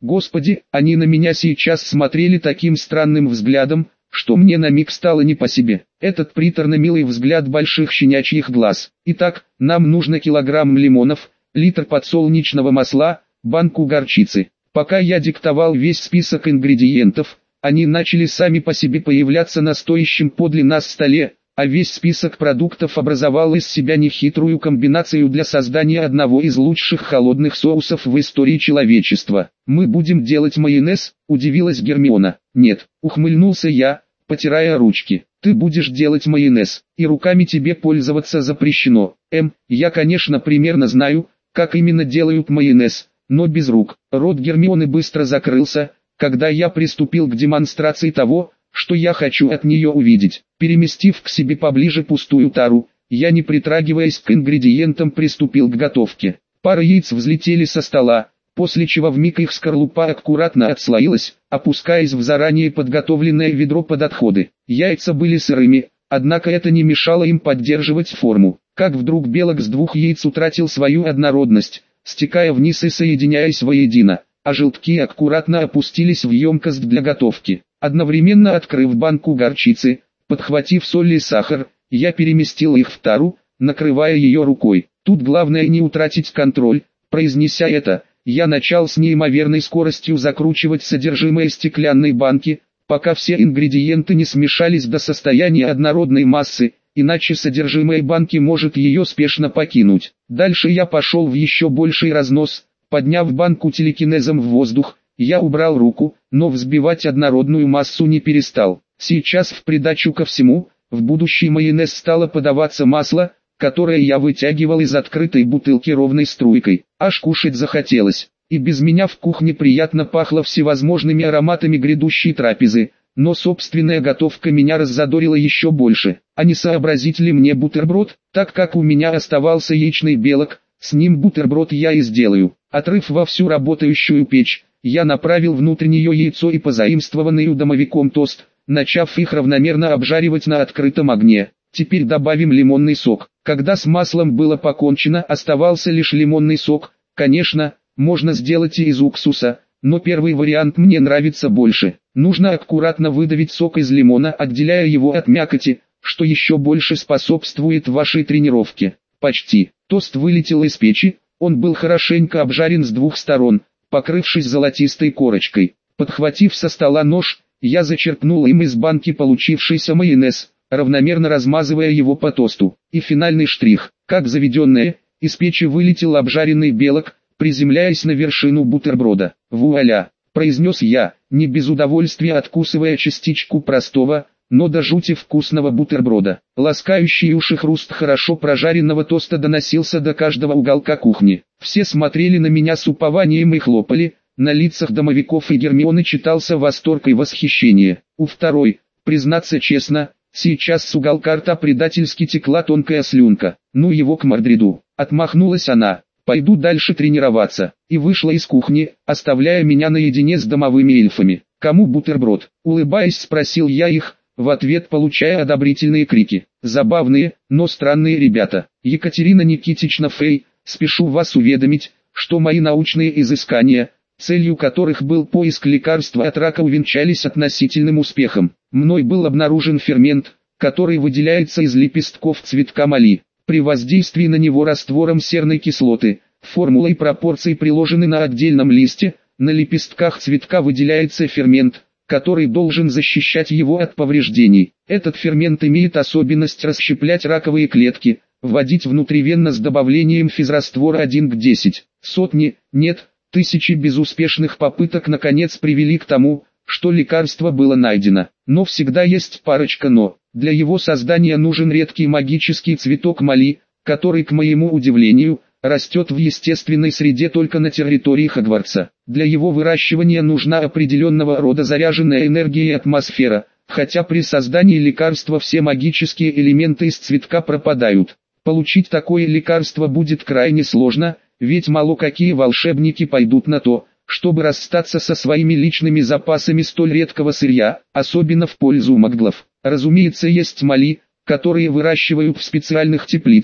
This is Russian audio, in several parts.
Господи, они на меня сейчас смотрели таким странным взглядом, что мне на миг стало не по себе. Этот приторно-милый взгляд больших щенячьих глаз. Итак, нам нужно килограмм лимонов, литр подсолнечного масла, банку горчицы. Пока я диктовал весь список ингредиентов, они начали сами по себе появляться на стоящем подле нас столе, а весь список продуктов образовал из себя нехитрую комбинацию для создания одного из лучших холодных соусов в истории человечества. «Мы будем делать майонез?» – удивилась Гермиона. «Нет», – ухмыльнулся я, потирая ручки. «Ты будешь делать майонез, и руками тебе пользоваться запрещено. Я, конечно, примерно знаю, как именно делают майонез, но без рук». Рот Гермионы быстро закрылся, когда я приступил к демонстрации того, что я хочу от нее увидеть. Переместив к себе поближе пустую тару, я, не притрагиваясь к ингредиентам, приступил к готовке. Пара яиц взлетели со стола, после чего вмиг их скорлупа аккуратно отслоилась, опускаясь в заранее подготовленное ведро под отходы. Яйца были сырыми, однако это не мешало им поддерживать форму. Как вдруг белок с двух яиц утратил свою однородность, стекая вниз и соединяясь воедино, а желтки аккуратно опустились в емкость для готовки. Одновременно открыв банку горчицы, подхватив соль и сахар, я переместил их в тару, накрывая ее рукой. Тут главное не утратить контроль. Произнеся это, я начал с неимоверной скоростью закручивать содержимое стеклянной банки, пока все ингредиенты не смешались до состояния однородной массы, иначе содержимое банки может ее спешно покинуть. Дальше я пошел в еще больший разнос, подняв банку телекинезом в воздух. Я убрал руку, но взбивать однородную массу не перестал. Сейчас в придачу ко всему, в будущий майонез стало подаваться масло, которое я вытягивал из открытой бутылки ровной струйкой. Аж кушать захотелось. И без меня в кухне приятно пахло всевозможными ароматами грядущей трапезы, но собственная готовка меня раззадорила еще больше. А не сообразить ли мне бутерброд, так как у меня оставался яичный белок, с ним бутерброд я и сделаю. Отрыв вовсю работающую печь, я направил внутрь нее яйцо и позаимствованный домовиком тост, начав их равномерно обжаривать на открытом огне. Теперь добавим лимонный сок. Когда с маслом было покончено, оставался лишь лимонный сок. Конечно, можно сделать и из уксуса, но первый вариант мне нравится больше. Нужно аккуратно выдавить сок из лимона, отделяя его от мякоти, что еще больше способствует вашей тренировке. Почти. Тост вылетел из печи, он был хорошенько обжарен с двух сторон, покрывшись золотистой корочкой. Подхватив со стола нож, я зачерпнул им из банки получившийся майонез, равномерно размазывая его по тосту. И финальный штрих. Как заведенное, из печи вылетел обжаренный белок, приземляясь на вершину бутерброда. «Вуаля!» – произнес я, не без удовольствия откусывая частичку простого, но до жути вкусного бутерброда. Ласкающий уши хруст хорошо прожаренного тоста доносился до каждого уголка кухни. Все смотрели на меня с упованием и хлопали, на лицах домовиков и Гермионы читался восторг и восхищение. У второй, признаться честно, сейчас с уголка рта предательски текла тонкая слюнка. «Ну его к Мордриду!» – отмахнулась она. «Пойду дальше тренироваться», и вышла из кухни, оставляя меня наедине с домовыми эльфами. «Кому бутерброд?» – улыбаясь, спросил я их, в ответ получая одобрительные крики. «Забавные, но странные ребята. Екатерина Никитична Фей, спешу вас уведомить, что мои научные изыскания, целью которых был поиск лекарства от рака, увенчались относительным успехом. Мной был обнаружен фермент, который выделяется из лепестков цветка моли. При воздействии на него раствором серной кислоты, формула и пропорции приложены на отдельном листе, на лепестках цветка выделяется фермент, который должен защищать его от повреждений. Этот фермент имеет особенность расщеплять раковые клетки, вводить внутривенно с добавлением физраствора 1 к 10. Сотни, нет, тысячи безуспешных попыток наконец привели к тому, что лекарство было найдено. Но всегда есть парочка «но». Для его создания нужен редкий магический цветок моли, который, к моему удивлению, растет в естественной среде только на территории Хогвартса. Для его выращивания нужна определенного рода заряженная энергия и атмосфера, хотя при создании лекарства все магические элементы из цветка пропадают. Получить такое лекарство будет крайне сложно, ведь мало какие волшебники пойдут на то, чтобы расстаться со своими личными запасами столь редкого сырья, особенно в пользу маглов. Разумеется, есть моли, которые выращивают в специальных теплицах,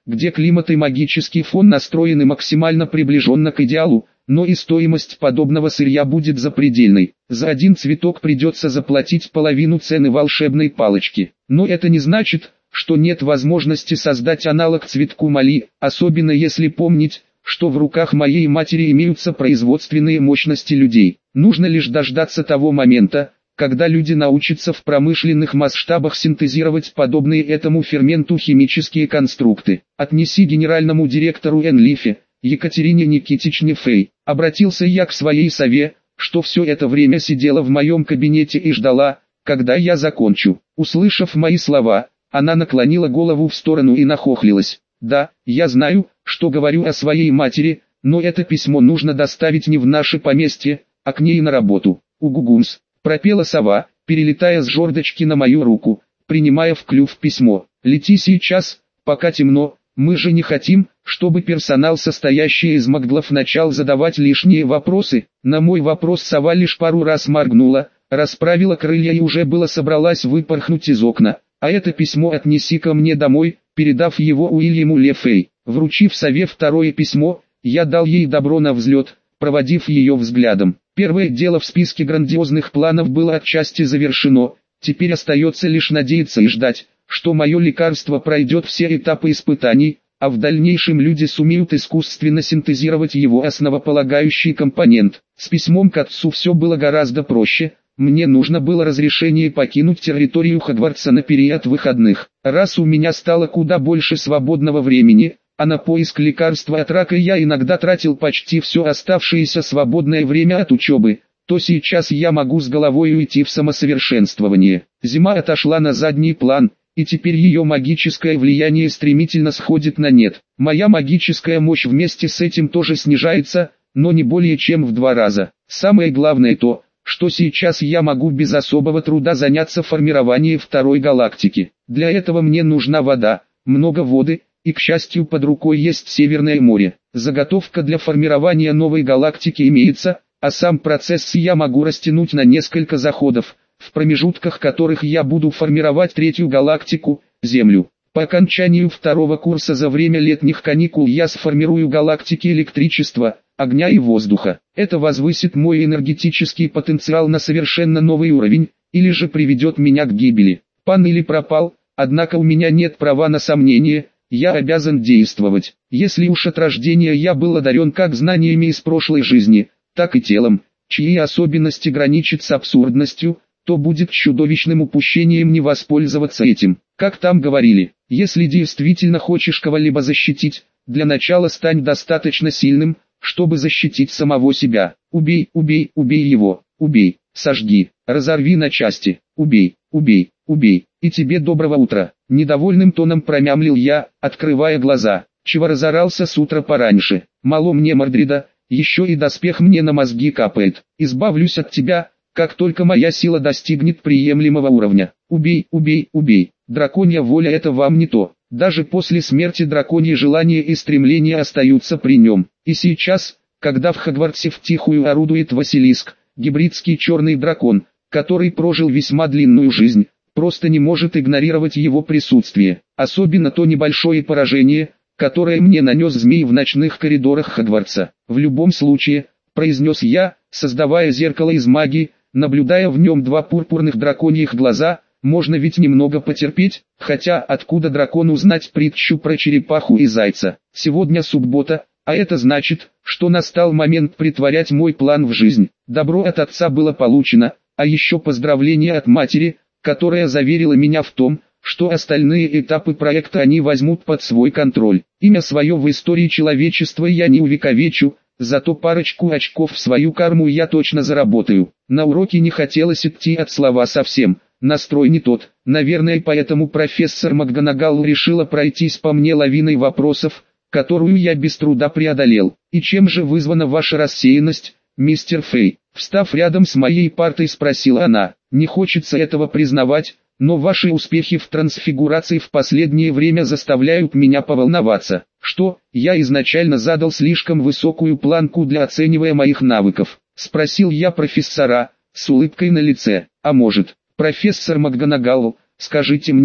где климат и магический фон настроены максимально приближенно к идеалу, но и стоимость подобного сырья будет запредельной. За один цветок придется заплатить половину цены волшебной палочки. Но это не значит, что нет возможности создать аналог цветку Мали, особенно если помнить, что в руках моей матери имеются производственные мощности людей. Нужно лишь дождаться того момента, когда люди научатся в промышленных масштабах синтезировать подобные этому ферменту химические конструкты. Отнеси генеральному директору Энлифе, Екатерине Никитичне Фэй. Обратился я к своей сове, что все это время сидела в моем кабинете и ждала, когда я закончу. Услышав мои слова, она наклонила голову в сторону и нахохлилась. Да, я знаю, что говорю о своей матери, но это письмо нужно доставить не в наше поместье, а к ней на работу. Угугумс, пропела сова, перелетая с жердочки на мою руку, принимая в клюв письмо. Лети сейчас, пока темно, мы же не хотим, чтобы персонал, состоящий из маглов, начал задавать лишние вопросы. На мой вопрос сова лишь пару раз моргнула, расправила крылья и уже было собралась выпорхнуть из окна. А это письмо отнеси ко мне домой, передав его Уильяму Лефей. Вручив сове второе письмо, я дал ей добро на взлет, проводив ее взглядом. Первое дело в списке грандиозных планов было отчасти завершено, теперь остается лишь надеяться и ждать, что мое лекарство пройдет все этапы испытаний, а в дальнейшем люди сумеют искусственно синтезировать его основополагающий компонент. С письмом к отцу все было гораздо проще. Мне нужно было разрешение покинуть территорию Хогвартса на период выходных. Раз у меня стало куда больше свободного времени, а на поиск лекарства от рака я иногда тратил почти все оставшееся свободное время от учебы, то сейчас я могу с головой уйти в самосовершенствование. Зима отошла на задний план, и теперь ее магическое влияние стремительно сходит на нет. Моя магическая мощь вместе с этим тоже снижается, но не более чем в 2 раза. Самое главное то, что сейчас я могу без особого труда заняться формированием второй галактики. Для этого мне нужна вода, много воды, и к счастью под рукой есть Северное море. Заготовка для формирования новой галактики имеется, а сам процесс я могу растянуть на несколько заходов, в промежутках которых я буду формировать третью галактику, Землю. По окончанию 2-го курса за время летних каникул я сформирую галактики электричества, огня и воздуха. Это возвысит мой энергетический потенциал на совершенно новый уровень, или же приведет меня к гибели. Пан или пропал, однако у меня нет права на сомнение, я обязан действовать. Если уж от рождения я был одарен как знаниями из прошлой жизни, так и телом, чьи особенности граничат с абсурдностью, то будет чудовищным упущением не воспользоваться этим. Как там говорили, если действительно хочешь кого-либо защитить, для начала стань достаточно сильным, чтобы защитить самого себя. Убей, убей, убей его, убей, сожги, разорви на части, убей, убей, убей, и тебе доброго утра. Недовольным тоном промямлил я, открывая глаза. Чего разорался с утра пораньше? Мало мне Мордрида, еще и доспех мне на мозги капает. Избавлюсь от тебя, как только моя сила достигнет приемлемого уровня. Убей, убей, убей. Драконья воля — это вам не то. Даже после смерти драконьи желания и стремления остаются при нем. И сейчас, когда в Хогвартсе втихую орудует Василиск, гибридский черный дракон, который прожил весьма длинную жизнь, просто не может игнорировать его присутствие. Особенно то небольшое поражение, которое мне нанес змей в ночных коридорах Хогвартса. В любом случае, произнес я, создавая зеркало из магии, наблюдая в нем 2 пурпурных драконьих глаза, можно ведь немного потерпеть, хотя откуда дракону знать притчу про черепаху и зайца. Сегодня суббота, а это значит, что настал момент притворять мой план в жизнь. Добро от отца было получено, а еще поздравление от матери, которая заверила меня в том, что остальные этапы проекта они возьмут под свой контроль. Имя свое в истории человечества я не увековечу, зато парочку очков в свою карму я точно заработаю. На уроке не хотелось идти от слова совсем, настрой не тот. Наверное, поэтому профессор МакГонагал решила пройтись по мне лавиной вопросов, которую я без труда преодолел. И чем же вызвана ваша рассеянность, мистер Фэй? Встав рядом с моей партой, спросила она. Не хочется этого признавать, но ваши успехи в трансфигурации в последнее время заставляют меня поволноваться. Что, я изначально задал слишком высокую планку для оценивания моих навыков? Спросил я профессора, с улыбкой на лице. А может, профессор МакГонагал, скажите мне,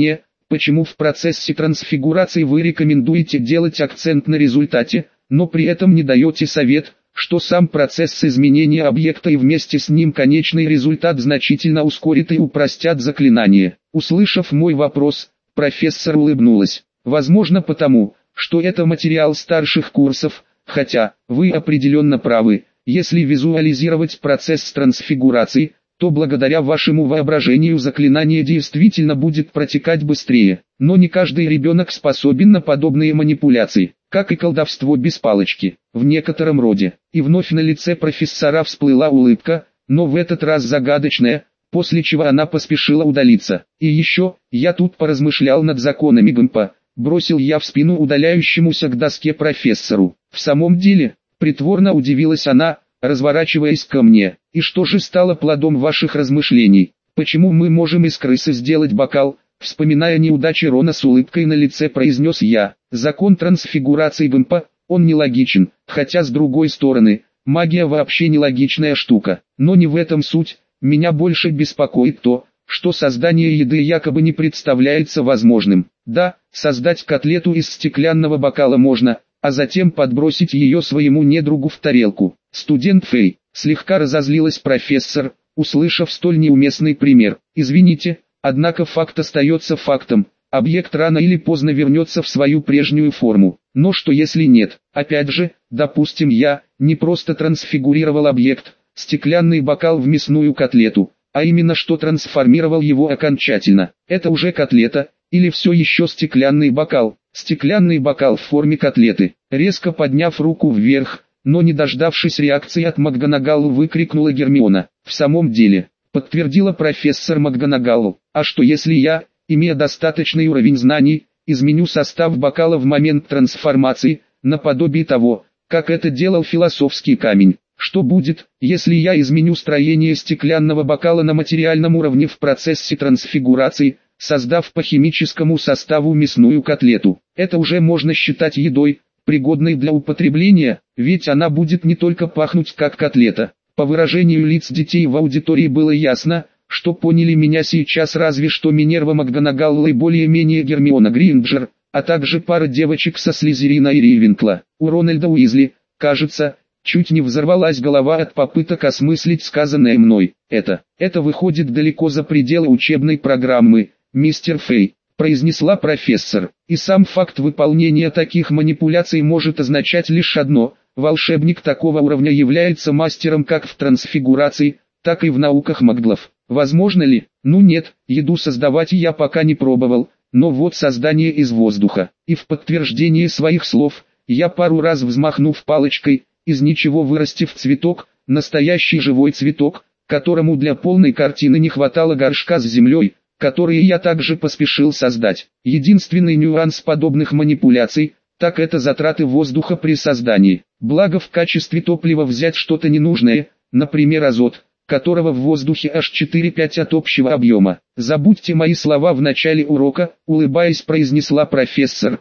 почему в процессе трансфигурации вы рекомендуете делать акцент на результате, но при этом не даете совет, что сам процесс изменения объекта и вместе с ним конечный результат значительно ускорит и упростят заклинание. Услышав мой вопрос, профессор улыбнулась. Возможно потому, что это материал старших курсов, хотя, вы определенно правы, если визуализировать процесс трансфигурации, то благодаря вашему воображению заклинание действительно будет протекать быстрее. Но не каждый ребенок способен на подобные манипуляции, как и колдовство без палочки, в некотором роде. И вновь на лице профессора всплыла улыбка, но в этот раз загадочная, после чего она поспешила удалиться. И еще, я тут поразмышлял над законами ГМПа, бросил я в спину удаляющемуся к доске профессору. В самом деле, притворно удивилась она, разворачиваясь ко мне. И что же стало плодом ваших размышлений? Почему мы можем из крысы сделать бокал? Вспоминая неудачи Рона с улыбкой на лице произнес я. Закон трансфигурации ГМПа, он нелогичен, хотя с другой стороны, магия вообще нелогичная штука. Но не в этом суть, меня больше беспокоит то, что создание еды якобы не представляется возможным. Да, создать котлету из стеклянного бокала можно, а затем подбросить ее своему недругу в тарелку. Студент Фэй, слегка разозлилась профессор, услышав столь неуместный пример. Извините, однако факт остается фактом. Объект рано или поздно вернется в свою прежнюю форму. Но что если нет? Опять же, допустим, я не просто трансфигурировал объект, стеклянный бокал в мясную котлету, а именно что трансформировал его окончательно. Это уже котлета, или все еще стеклянный бокал? Стеклянный бокал в форме котлеты. Резко подняв руку вверх, но не дождавшись реакции от МакГонагалл, выкрикнула Гермиона. В самом деле, подтвердила профессор МакГонагалл. А что если я, имея достаточный уровень знаний, изменю состав бокала в момент трансформации, наподобие того, как это делал философский камень? Что будет, если я изменю строение стеклянного бокала на материальном уровне в процессе трансфигурации, создав по химическому составу мясную котлету? Это уже можно считать едой, пригодной для употребления, ведь она будет не только пахнуть как котлета. По выражению лиц детей в аудитории было ясно, что поняли меня сейчас разве что Минерва МакГонагалл и более-менее Гермиона Грейнджер, а также пара девочек со Слизерина и Ривенкла. У Рональда Уизли, кажется, чуть не взорвалась голова от попыток осмыслить сказанное мной. Это выходит далеко за пределы учебной программы, мистер Фэй, произнесла профессор. И сам факт выполнения таких манипуляций может означать лишь одно: волшебник такого уровня является мастером как в трансфигурации, так и в науках маглов. Возможно ли? Ну нет, еду создавать я пока не пробовал, но вот создание из воздуха. И в подтверждение своих слов, я пару раз взмахнув палочкой, из ничего вырастив цветок, настоящий живой цветок, которому для полной картины не хватало горшка с землей, который я также поспешил создать. Единственный нюанс подобных манипуляций, так это затраты воздуха при создании. Благо в качестве топлива взять что-то ненужное, например азот, которого в воздухе аж 4/5 от общего объема. Забудьте мои слова в начале урока, улыбаясь произнесла профессор.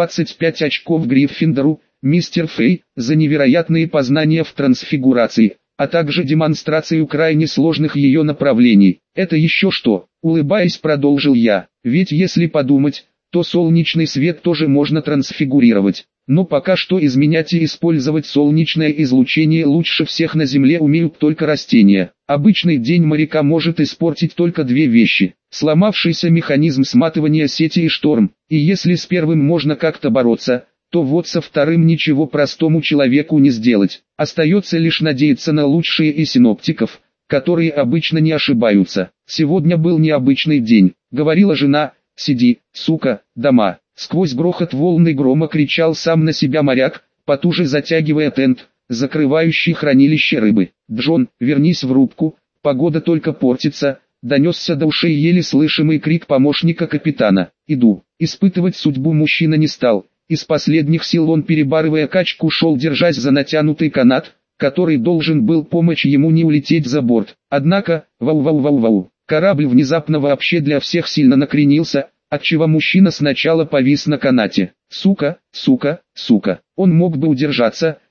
25 очков Гриффиндору, мистер Фэй, за невероятные познания в трансфигурации, а также демонстрацию крайне сложных ее направлений. Это еще что? Улыбаясь продолжил я. Ведь если подумать, то солнечный свет тоже можно трансфигурировать. Но пока что изменять и использовать солнечное излучение лучше всех на Земле умеют только растения. Обычный день моряка может испортить только две вещи: сломавшийся механизм сматывания сети и шторм. И если с первым можно как-то бороться, то вот со вторым ничего простому человеку не сделать. Остается лишь надеяться на лучшие и синоптиков, которые обычно не ошибаются. Сегодня был необычный день, говорила жена. Сиди, сука, дома. Сквозь грохот волны грома кричал сам на себя моряк, потуже затягивая тент, закрывающий хранилище рыбы. «Джон, вернись в рубку, погода только портится», донесся до ушей еле слышимый крик помощника капитана. «Иду». Испытывать судьбу мужчина не стал. Из последних сил он, перебарывая качку, шел, держась за натянутый канат, который должен был помочь ему не улететь за борт. Однако, вау-вау-вау-вау, корабль внезапно вообще для всех сильно накренился, отчего мужчина сначала повис на канате. Сука, сука, сука. Он мог бы удержаться,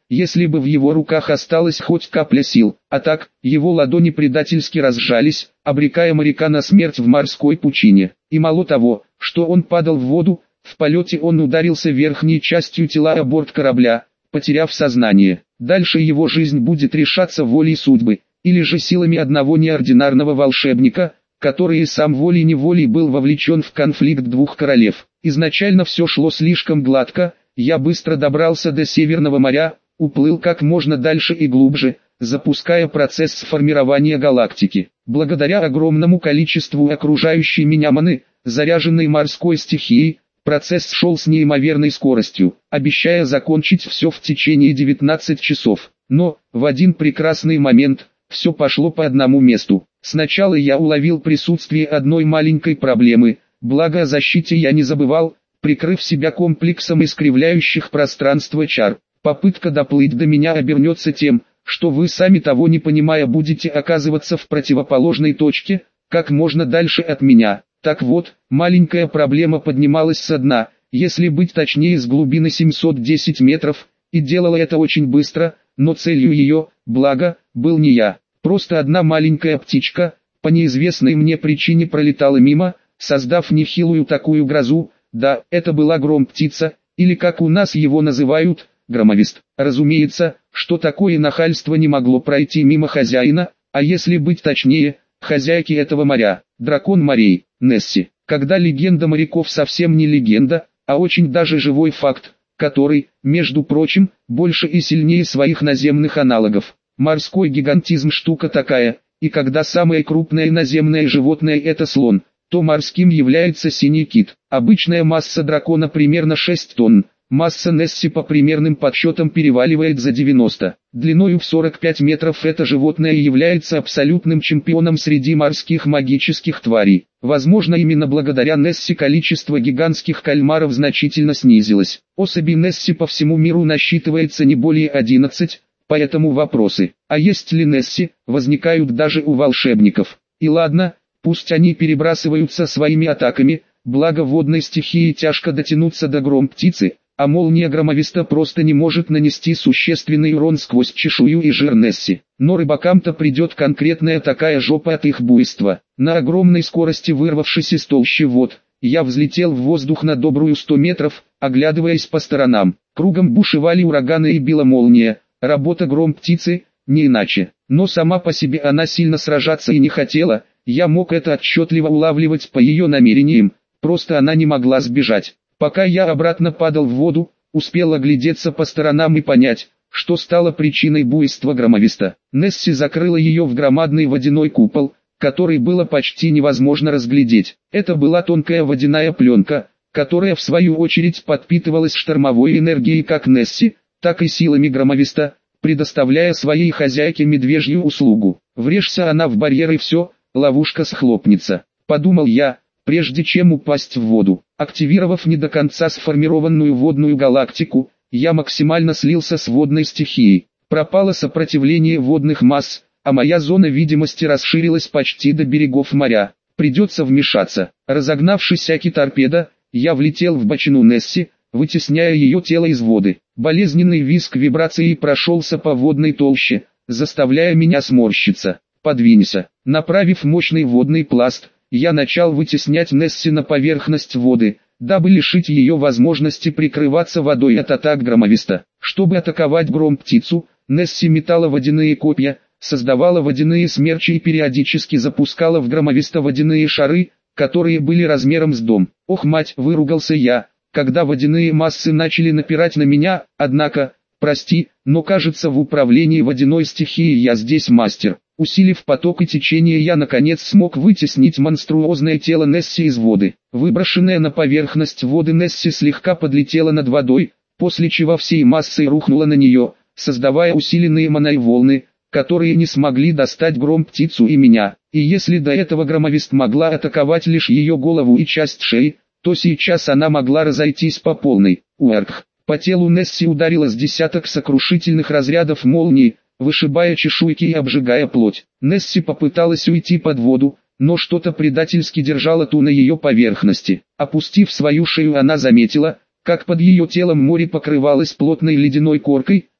если бы в его руках осталась хоть капля сил, а так, его ладони предательски разжались, обрекая моряка на смерть в морской пучине. И мало того, что он падал в воду, в полете он ударился верхней частью тела о борт корабля, потеряв сознание. Дальше его жизнь будет решаться волей судьбы, или же силами одного неординарного волшебника, который и сам волей-неволей был вовлечен в конфликт двух королев. Изначально все шло слишком гладко, я быстро добрался до Северного моря, уплыл как можно дальше и глубже, запуская процесс формирования галактики. Благодаря огромному количеству окружающей меня маны, заряженной морской стихией, процесс шел с неимоверной скоростью, обещая закончить все в течение 19 часов. Но, в один прекрасный момент, все пошло по одному месту. Сначала я уловил присутствие одной маленькой проблемы, благо о защите я не забывал, прикрыв себя комплексом искривляющих пространство чар. Попытка доплыть до меня обернется тем, что вы сами того не понимая будете оказываться в противоположной точке, как можно дальше от меня. Так вот, маленькая проблема поднималась со дна, если быть точнее с глубины 710 метров, и делала это очень быстро, но целью ее, благо, был не я. Просто одна маленькая птичка, по неизвестной мне причине пролетала мимо, создав нехилую такую грозу. Да, это была гром-птица, или как у нас его называют, громовист. Разумеется, что такое нахальство не могло пройти мимо хозяина, а если быть точнее, хозяйки этого моря, дракон морей, Несси. Когда легенда моряков совсем не легенда, а очень даже живой факт, который, между прочим, больше и сильнее своих наземных аналогов. Морской гигантизм штука такая, и когда самое крупное наземное животное это слон, то морским является синий кит. Обычная масса дракона примерно 6 тонн, масса Несси по примерным подсчетам переваливает за 90. Длиною в 45 метров это животное является абсолютным чемпионом среди морских магических тварей. Возможно именно благодаря Несси количество гигантских кальмаров значительно снизилось. Особей Несси по всему миру насчитывается не более 11. Поэтому вопросы, а есть ли Несси, возникают даже у волшебников. И ладно, пусть они перебрасываются своими атаками, благо водной стихии тяжко дотянуться до гром-птицы, а молния громовиста просто не может нанести существенный урон сквозь чешую и жир Несси. Но рыбакам-то придет конкретная такая жопа от их буйства. На огромной скорости вырвавшись из толщи вод, я взлетел в воздух на добрую 100 метров, оглядываясь по сторонам. Кругом бушевали ураганы и била молния. Работа гром-птицы, не иначе. Но сама по себе она сильно сражаться и не хотела, я мог это отчетливо улавливать по ее намерениям, просто она не могла сбежать. Пока я обратно падал в воду, успел оглядеться по сторонам и понять, что стало причиной буйства громовиста. Несси закрыла ее в громадный водяной купол, который было почти невозможно разглядеть. Это была тонкая водяная пленка, которая в свою очередь подпитывалась штормовой энергией как Несси, так и силами громовиста, предоставляя своей хозяйке медвежью услугу. Врежься она в барьер и все, ловушка схлопнется. Подумал я, прежде чем упасть в воду. Активировав не до конца сформированную водную галактику, я максимально слился с водной стихией. Пропало сопротивление водных масс, а моя зона видимости расширилась почти до берегов моря. Придется вмешаться. Разогнавшись аки торпеда, я влетел в бочину Несси, вытесняя ее тело из воды. Болезненный визг вибрации прошелся по водной толще, заставляя меня сморщиться. «Подвинься». Направив мощный водный пласт, я начал вытеснять Несси на поверхность воды, дабы лишить ее возможности прикрываться водой от атак громовиста. Чтобы атаковать гром-птицу, Несси метала водяные копья, создавала водяные смерчи и периодически запускала в громовиста водяные шары, которые были размером с дом. «Ох, мать!» — выругался я, когда водяные массы начали напирать на меня, однако, прости, но кажется в управлении водяной стихией я здесь мастер. Усилив поток и течение я наконец смог вытеснить монструозное тело Несси из воды. Выброшенная на поверхность воды Несси слегка подлетела над водой, после чего всей массой рухнула на нее, создавая усиленные маной волны, которые не смогли достать гром-птицу и меня. И если до этого громовист могла атаковать лишь ее голову и часть шеи, то сейчас она могла разойтись по полной. Уэрх. По телу Несси ударило с десяток сокрушительных разрядов молнии, вышибая чешуйки и обжигая плоть. Несси попыталась уйти под воду, но что-то предательски держало ту на ее поверхности. Опустив свою шею, она заметила, как под ее телом море покрывалось плотной ледяной коркой,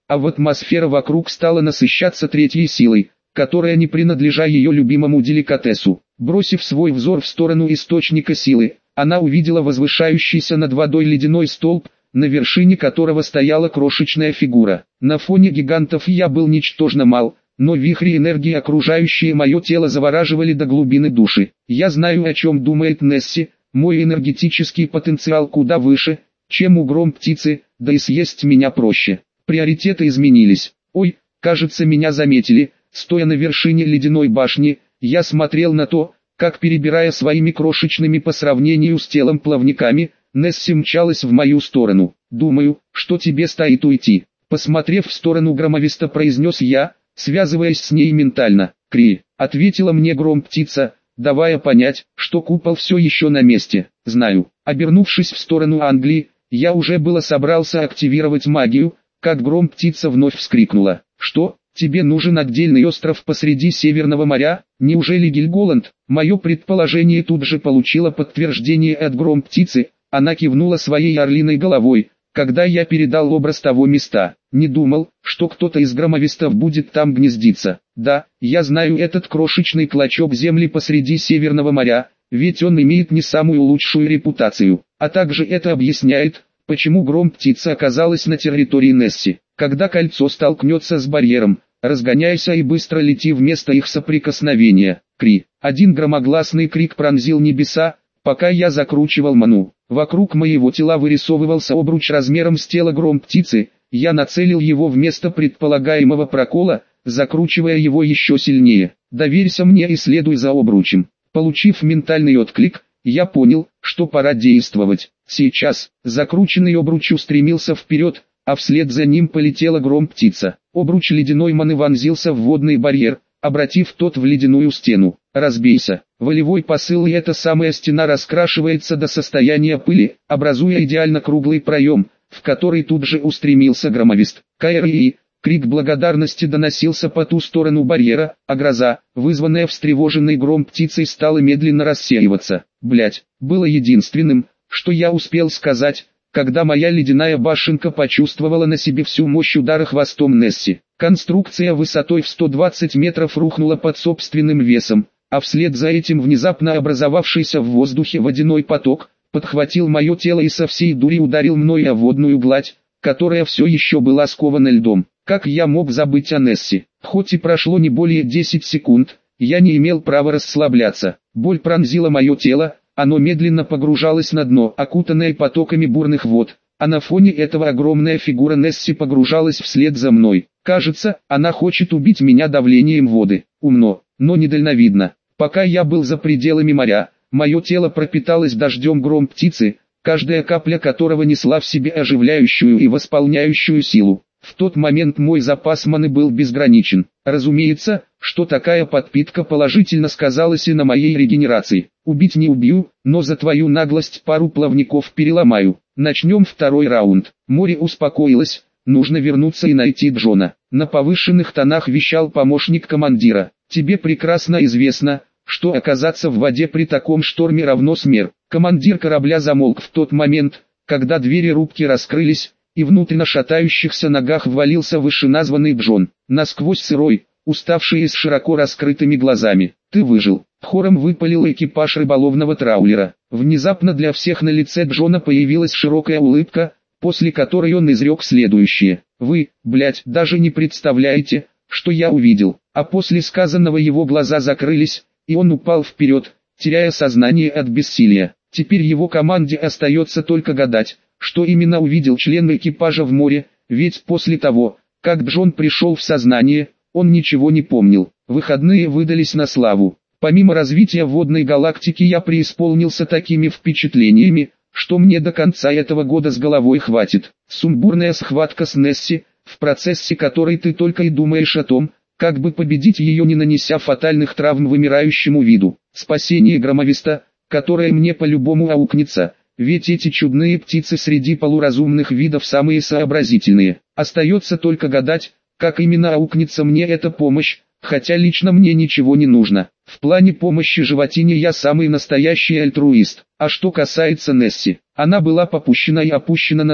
а в атмосфера вокруг стала насыщаться третьей силой, которая не принадлежала ее любимому деликатесу. Бросив свой взор в сторону источника силы, она увидела возвышающийся над водой ледяной столб, на вершине которого стояла крошечная фигура. На фоне гигантов я был ничтожно мал, но вихри энергии, окружающие мое тело, завораживали до глубины души. Я знаю, о чем думает Несси, мой энергетический потенциал куда выше, чем у гром-птицы, да и съесть меня проще. Приоритеты изменились. Ой, кажется, меня заметили. Стоя на вершине ледяной башни, я смотрел на то, как, перебирая своими крошечными по сравнению с телом плавниками, Несси мчалась в мою сторону. «Думаю, что тебе стоит уйти», — посмотрев в сторону громовиста, произнес я, связываясь с ней ментально. «Кри», — ответила мне гром-птица, давая понять, что купол все еще на месте. «Знаю». Обернувшись в сторону Англии, я уже было собрался активировать магию, как гром-птица вновь вскрикнула. «Что? Тебе нужен отдельный остров посреди Северного моря? Неужели Гельголанд?» Мое предположение тут же получило подтверждение от гром-птицы. Она кивнула своей орлиной головой, когда я передал образ того места. Не думал, что кто-то из громовистов будет там гнездиться. Да, я знаю этот крошечный клочок земли посреди Северного моря, ведь он имеет не самую лучшую репутацию. А также это объясняет, почему гром-птица оказалась на территории Несси. Когда кольцо столкнется с барьером, разгоняйся и быстро лети в место их соприкосновения. Кри. Один громогласный крик пронзил небеса, пока я закручивал ману. Вокруг моего тела вырисовывался обруч размером с тело гром-птицы, я нацелил его в место предполагаемого прокола, закручивая его еще сильнее. «Доверься мне и следуй за обручем». Получив ментальный отклик, я понял, что пора действовать. Сейчас, закрученный обруч устремился вперед, а вслед за ним полетела гром-птица. Обруч ледяной маны вонзился в водный барьер, обратив тот в ледяную стену. «Разбейся». Волевой посыл, и эта самая стена раскрашивается до состояния пыли, образуя идеально круглый проем, в который тут же устремился громовист. «КРИ». Крик благодарности доносился по ту сторону барьера, а гроза, вызванная встревоженной гром-птицей, стала медленно рассеиваться. «Блять», было единственным, что я успел сказать, когда моя ледяная башенка почувствовала на себе всю мощь удара хвостом Несси. Конструкция высотой в 120 метров рухнула под собственным весом, а вслед за этим внезапно образовавшийся в воздухе водяной поток подхватил мое тело и со всей дури ударил мной о водную гладь, которая все еще была скована льдом. Как я мог забыть о Несси? Хоть и прошло не более 10 секунд, я не имел права расслабляться. Боль пронзила мое тело, оно медленно погружалось на дно, окутанное потоками бурных вод, а на фоне этого огромная фигура Несси погружалась вслед за мной. Кажется, она хочет убить меня давлением воды. Умно, но недальновидно. Пока я был за пределами моря, мое тело пропиталось дождем гром-птицы, каждая капля которого несла в себе оживляющую и восполняющую силу. В тот момент мой запас маны был безграничен. Разумеется, что такая подпитка положительно сказалась и на моей регенерации. Убить не убью, но за твою наглость пару плавников переломаю. Начнем второй раунд. Море успокоилось, нужно вернуться и найти Джона. На повышенных тонах вещал помощник командира. Тебе прекрасно известно, что оказаться в воде при таком шторме равно смерть. Командир корабля замолк в тот момент, когда двери рубки раскрылись, и внутрь на шатающихся ногах ввалился вышеназванный Джон, насквозь сырой, уставший и с широко раскрытыми глазами. «Ты выжил!» — хором выпалил экипаж рыболовного траулера. Внезапно для всех на лице Джона появилась широкая улыбка, после которой он изрек следующее. «Вы, блять, даже не представляете, что я увидел». А после сказанного его глаза закрылись, и он упал вперед, теряя сознание от бессилия. Теперь его команде остается только гадать, что именно увидел член экипажа в море, ведь после того, как Джон пришел в сознание, он ничего не помнил. Выходные выдались на славу. Помимо развития водной галактики я преисполнился такими впечатлениями, что мне до конца этого года с головой хватит. Сумбурная схватка с Несси, в процессе которой ты только и думаешь о том, как бы победить ее, не нанеся фатальных травм вымирающему виду. Спасение громовиста, которое мне по-любому аукнется, ведь эти чудные птицы среди полуразумных видов самые сообразительные. Остается только гадать, как именно аукнется мне эта помощь, хотя лично мне ничего не нужно. В плане помощи животине я самый настоящий альтруист. А что касается Несси, она была попущена и опущена на дно,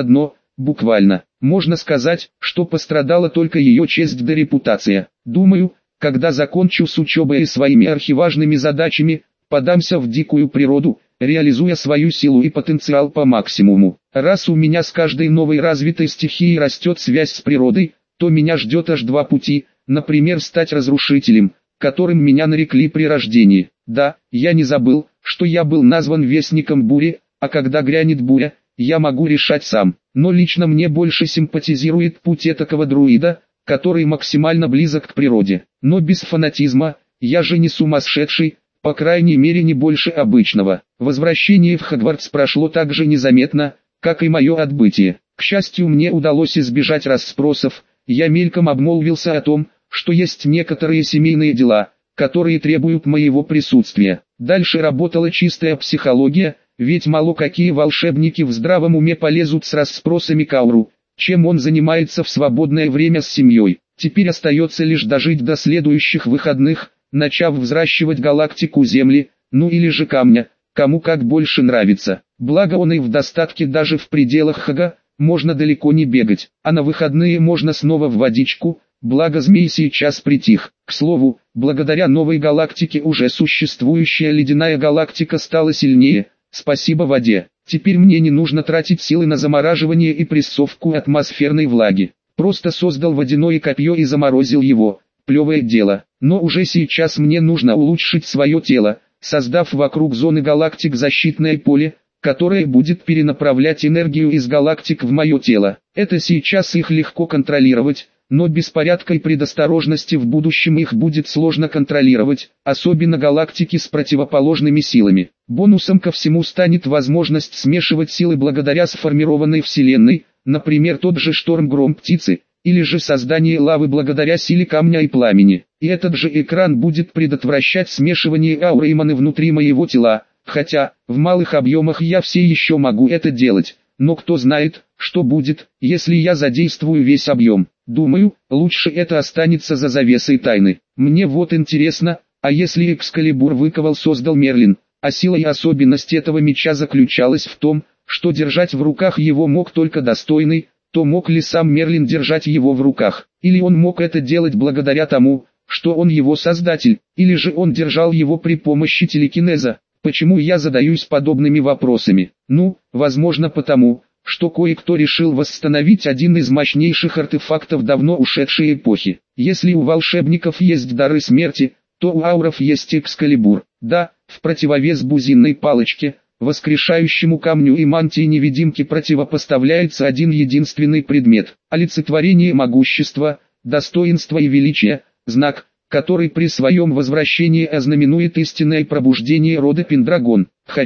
буквально. Можно сказать, что пострадала только ее честь да репутация. Думаю, когда закончу с учебой и своими архиважными задачами, подамся в дикую природу, реализуя свою силу и потенциал по максимуму. Раз у меня с каждой новой развитой стихией растет связь с природой, то меня ждет аж два пути, например, стать разрушителем, которым меня нарекли при рождении. Да, я не забыл, что я был назван вестником бури, а когда грянет буря, я могу решать сам. Но лично мне больше симпатизирует путь этакого друида, который максимально близок к природе. Но без фанатизма, я же не сумасшедший, по крайней мере не больше обычного. Возвращение в Хогвартс прошло так же незаметно, как и мое отбытие. К счастью, мне удалось избежать расспросов, я мельком обмолвился о том, что есть некоторые семейные дела, которые требуют моего присутствия. Дальше работала чистая психология, ведь мало какие волшебники в здравом уме полезут с расспросами к Ауру, чем он занимается в свободное время с семьей. Теперь остается лишь дожить до следующих выходных, начав взращивать галактику Земли, ну или же камня, кому как больше нравится. Благо он и в достатке даже в пределах Хага, можно далеко не бегать, а на выходные можно снова в водичку, благо змей сейчас притих. К слову, благодаря новой галактике уже существующая ледяная галактика стала сильнее, спасибо воде. Теперь мне не нужно тратить силы на замораживание и прессовку атмосферной влаги. Просто создал водяное копье и заморозил его. Плевое дело. Но уже сейчас мне нужно улучшить свое тело, создав вокруг зоны галактик защитное поле, которое будет перенаправлять энергию из галактик в мое тело. Это сейчас их легко контролировать, но без порядка и предосторожности в будущем их будет сложно контролировать, особенно галактики с противоположными силами. Бонусом ко всему станет возможность смешивать силы благодаря сформированной Вселенной, например тот же шторм гром птицы, или же создание лавы благодаря силе камня и пламени. И этот же экран будет предотвращать смешивание ауры и маны внутри моего тела, хотя, в малых объемах я все еще могу это делать, но кто знает, что будет, если я задействую весь объем. Думаю, лучше это останется за завесой тайны. Мне вот интересно, а если Экскалибур выковал создал Мерлин, а сила и особенность этого меча заключалась в том, что держать в руках его мог только достойный, то мог ли сам Мерлин держать его в руках, или он мог это делать благодаря тому, что он его создатель, или же он держал его при помощи телекинеза. Почему я задаюсь подобными вопросами? Ну, возможно потому, что кое-кто решил восстановить один из мощнейших артефактов давно ушедшей эпохи. Если у волшебников есть дары смерти, то у ауров есть Экскалибур. Да, в противовес бузинной палочке, воскрешающему камню и мантии невидимки противопоставляется один единственный предмет – олицетворение могущества, достоинства и величия, знак, который при своем возвращении ознаменует истинное пробуждение рода Пендрагон.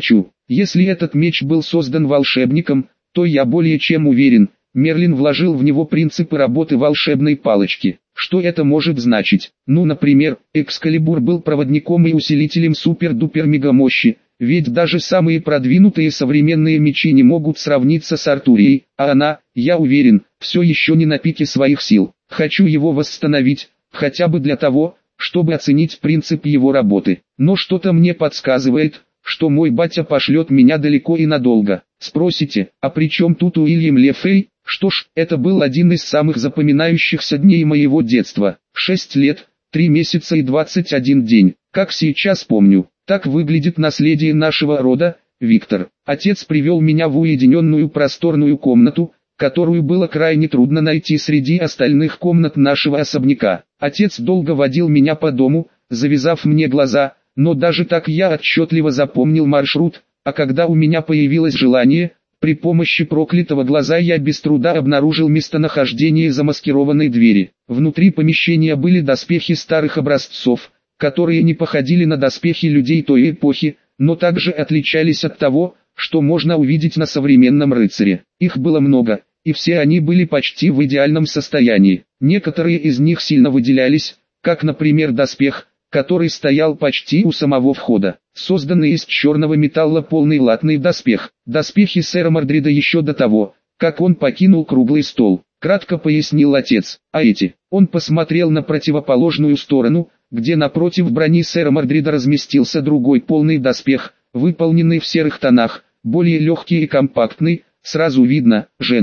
Если этот меч был создан волшебником, то я более чем уверен, Мерлин вложил в него принципы работы волшебной палочки. Что это может значить? Ну, например, Экскалибур был проводником и усилителем супер-дупер-мегамощи, ведь даже самые продвинутые современные мечи не могут сравниться с Артурией, а она, я уверен, все еще не на пике своих сил. Хочу его восстановить, хотя бы для того, чтобы оценить принцип его работы. Но что-то мне подсказывает, что мой батя пошлет меня далеко и надолго. Спросите, а при чем тут Уильям Лефей? Что ж, это был один из самых запоминающихся дней моего детства. 6 лет, 3 месяца и 21 день. Как сейчас помню, так выглядит наследие нашего рода, Виктор. Отец привел меня в уединенную просторную комнату, которую было крайне трудно найти среди остальных комнат нашего особняка. Отец долго водил меня по дому, завязав мне глаза, но даже так я отчетливо запомнил маршрут, а когда у меня появилось желание, при помощи проклятого глаза я без труда обнаружил местонахождение замаскированной двери. Внутри помещения были доспехи старых образцов, которые не походили на доспехи людей той эпохи, но также отличались от того, что можно увидеть на современном рыцаре. Их было много, и все они были почти в идеальном состоянии. Некоторые из них сильно выделялись, как, например, доспех, который стоял почти у самого входа. Созданный из черного металла полный латный доспех. Доспехи сэра Мордрида еще до того, как он покинул круглый стол. Кратко пояснил отец. А эти? Он посмотрел на противоположную сторону, где напротив брони сэра Мордрида разместился другой полный доспех, выполненный в серых тонах, более легкий и компактный, сразу видно, женский.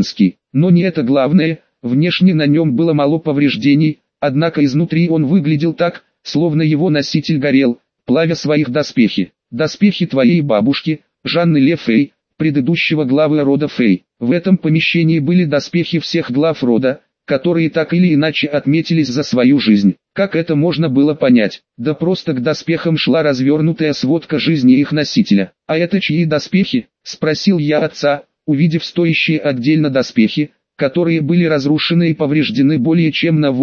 Но не это главное, внешне на нем было мало повреждений, однако изнутри он выглядел так, словно его носитель горел, плавя своих доспехи. Доспехи твоей бабушки, Жанны Ле Фэй, предыдущего главы рода Фэй. В этом помещении были доспехи всех глав рода, которые так или иначе отметились за свою жизнь. Как это можно было понять? Да просто к доспехам шла развернутая сводка жизни их носителя. «А это чьи доспехи?» – спросил я отца, увидев стоящие отдельно доспехи, которые были разрушены и повреждены более чем на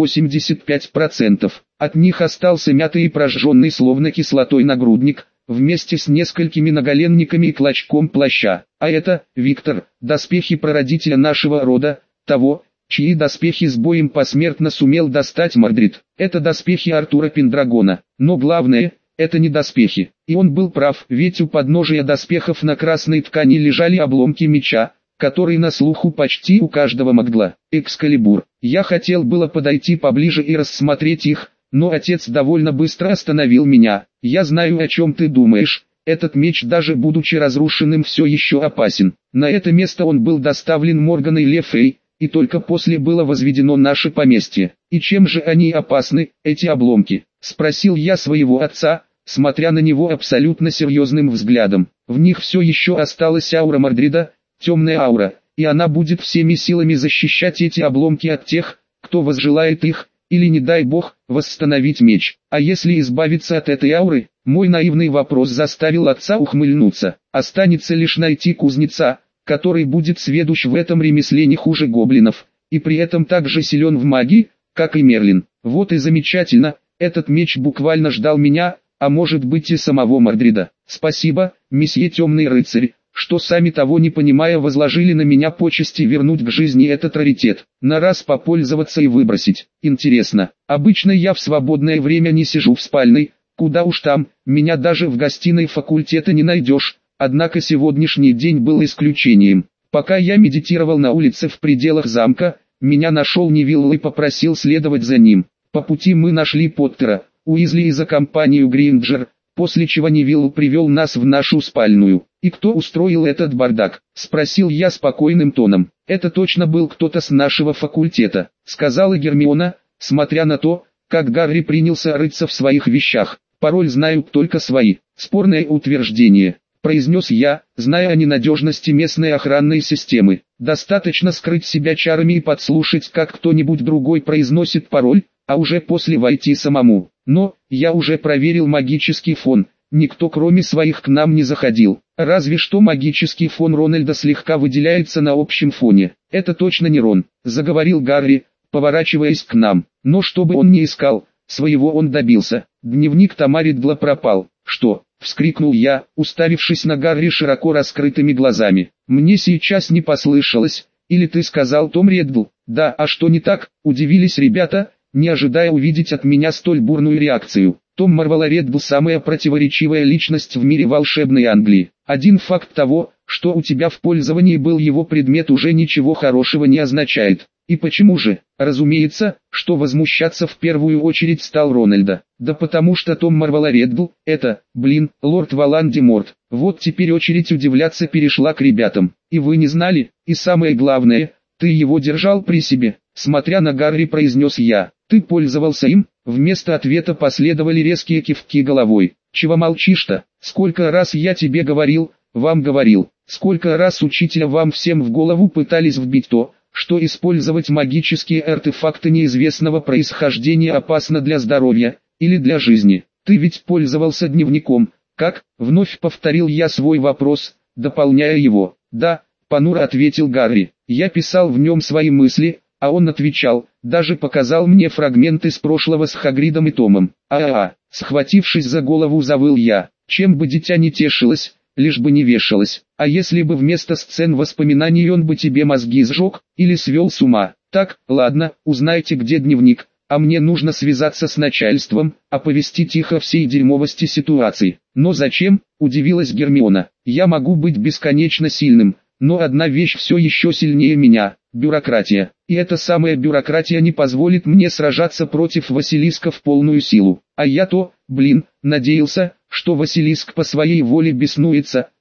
85%. От них остался мятый и прожженный словно кислотой нагрудник, вместе с несколькими наголенниками и клочком плаща. А это, Виктор, доспехи прародителя нашего рода, того, чьи доспехи с боем посмертно сумел достать Мордрид. Это доспехи Артура Пендрагона. Но главное, это не доспехи. И он был прав, ведь у подножия доспехов на красной ткани лежали обломки меча, который на слуху почти у каждого магла. Экскалибур. Я хотел было подойти поближе и рассмотреть их, но отец довольно быстро остановил меня. «Я знаю, о чем ты думаешь. Этот меч, даже будучи разрушенным, все еще опасен. На это место он был доставлен Морганой Ле Фэй, и только после было возведено наше поместье. И чем же они опасны, эти обломки?» – спросил я своего отца, смотря на него абсолютно серьезным взглядом. «В них все еще осталась аура Мордрида, темная аура, и она будет всеми силами защищать эти обломки от тех, кто возжелает их, или, не дай бог, восстановить меч. А если избавиться от этой ауры?» Мой наивный вопрос заставил отца ухмыльнуться. «Останется лишь найти кузнеца, который будет сведущ в этом ремесле не хуже гоблинов, и при этом так же силен в магии, как и Мерлин. Вот и замечательно, этот меч буквально ждал меня, а может быть и самого Мордрида. Спасибо, месье Темный Рыцарь, что сами того не понимая возложили на меня почести вернуть к жизни этот раритет, на раз попользоваться и выбросить. Интересно, обычно я в свободное время не сижу в спальной, куда уж там, меня даже в гостиной факультета не найдешь, однако сегодняшний день был исключением. Пока я медитировал на улице в пределах замка, меня нашел Невилл и попросил следовать за ним. По пути мы нашли Поттера, Уизли и за компанию Гринджер, после чего Невилл привел нас в нашу спальную. «И кто устроил этот бардак?» – спросил я спокойным тоном. «Это точно был кто-то с нашего факультета», – сказала Гермиона, смотря на то, как Гарри принялся рыться в своих вещах. «Пароль знают только свои». «Спорное утверждение», – произнес я, зная о ненадежности местной охранной системы. «Достаточно скрыть себя чарами и подслушать, как кто-нибудь другой произносит пароль, а уже после войти самому. Но, я уже проверил магический фон, никто кроме своих к нам не заходил. Разве что магический фон Рональда слегка выделяется на общем фоне. Это точно не Рон», – заговорил Гарри, поворачиваясь к нам. «Но что бы он ни искал, своего он добился. Дневник Тома Риддла пропал». «Что?» – вскрикнул я, уставившись на Гарри широко раскрытыми глазами. «Мне сейчас не послышалось, или ты сказал Том Риддл?» «Да, а что не так?» – удивились ребята, не ожидая увидеть от меня столь бурную реакцию. Том Марвол Риддл – самая противоречивая личность в мире волшебной Англии. Один факт того, что у тебя в пользовании был его предмет, уже ничего хорошего не означает. И почему же? Разумеется, что возмущаться в первую очередь стал Рональда. Да потому что Том Марвол Риддл – это, лорд Волан-де-Морт. Вот теперь очередь удивляться перешла к ребятам. «И вы не знали? И самое главное, ты его держал при себе?» Смотря на Гарри, произнес я. «Ты пользовался им?» Вместо ответа последовали резкие кивки головой. «Чего молчишь-то? Сколько раз я тебе говорил, вам говорил, сколько раз учителя вам всем в голову пытались вбить то, что использовать магические артефакты неизвестного происхождения опасно для здоровья, или для жизни. Ты ведь пользовался дневником, как?» Вновь повторил я свой вопрос, дополняя его. «Да», понуро ответил Гарри, «я писал в нем свои мысли», а он отвечал, даже показал мне фрагменты с прошлого с Хагридом и Томом. Схватившись за голову, завыл я. Чем бы дитя не тешилось, лишь бы не вешалось. А если бы вместо сцен воспоминаний он бы тебе мозги сжег, или свел с ума? Так, ладно, узнайте, где дневник, а мне нужно связаться с начальством, оповестить их о всей дерьмовости ситуации. «Но зачем?» – удивилась Гермиона. «Я могу быть бесконечно сильным, но одна вещь все еще сильнее меня – бюрократия. И эта самая бюрократия не позволит мне сражаться против Василиска в полную силу. А я надеялся, что Василиск по своей воле беснуется,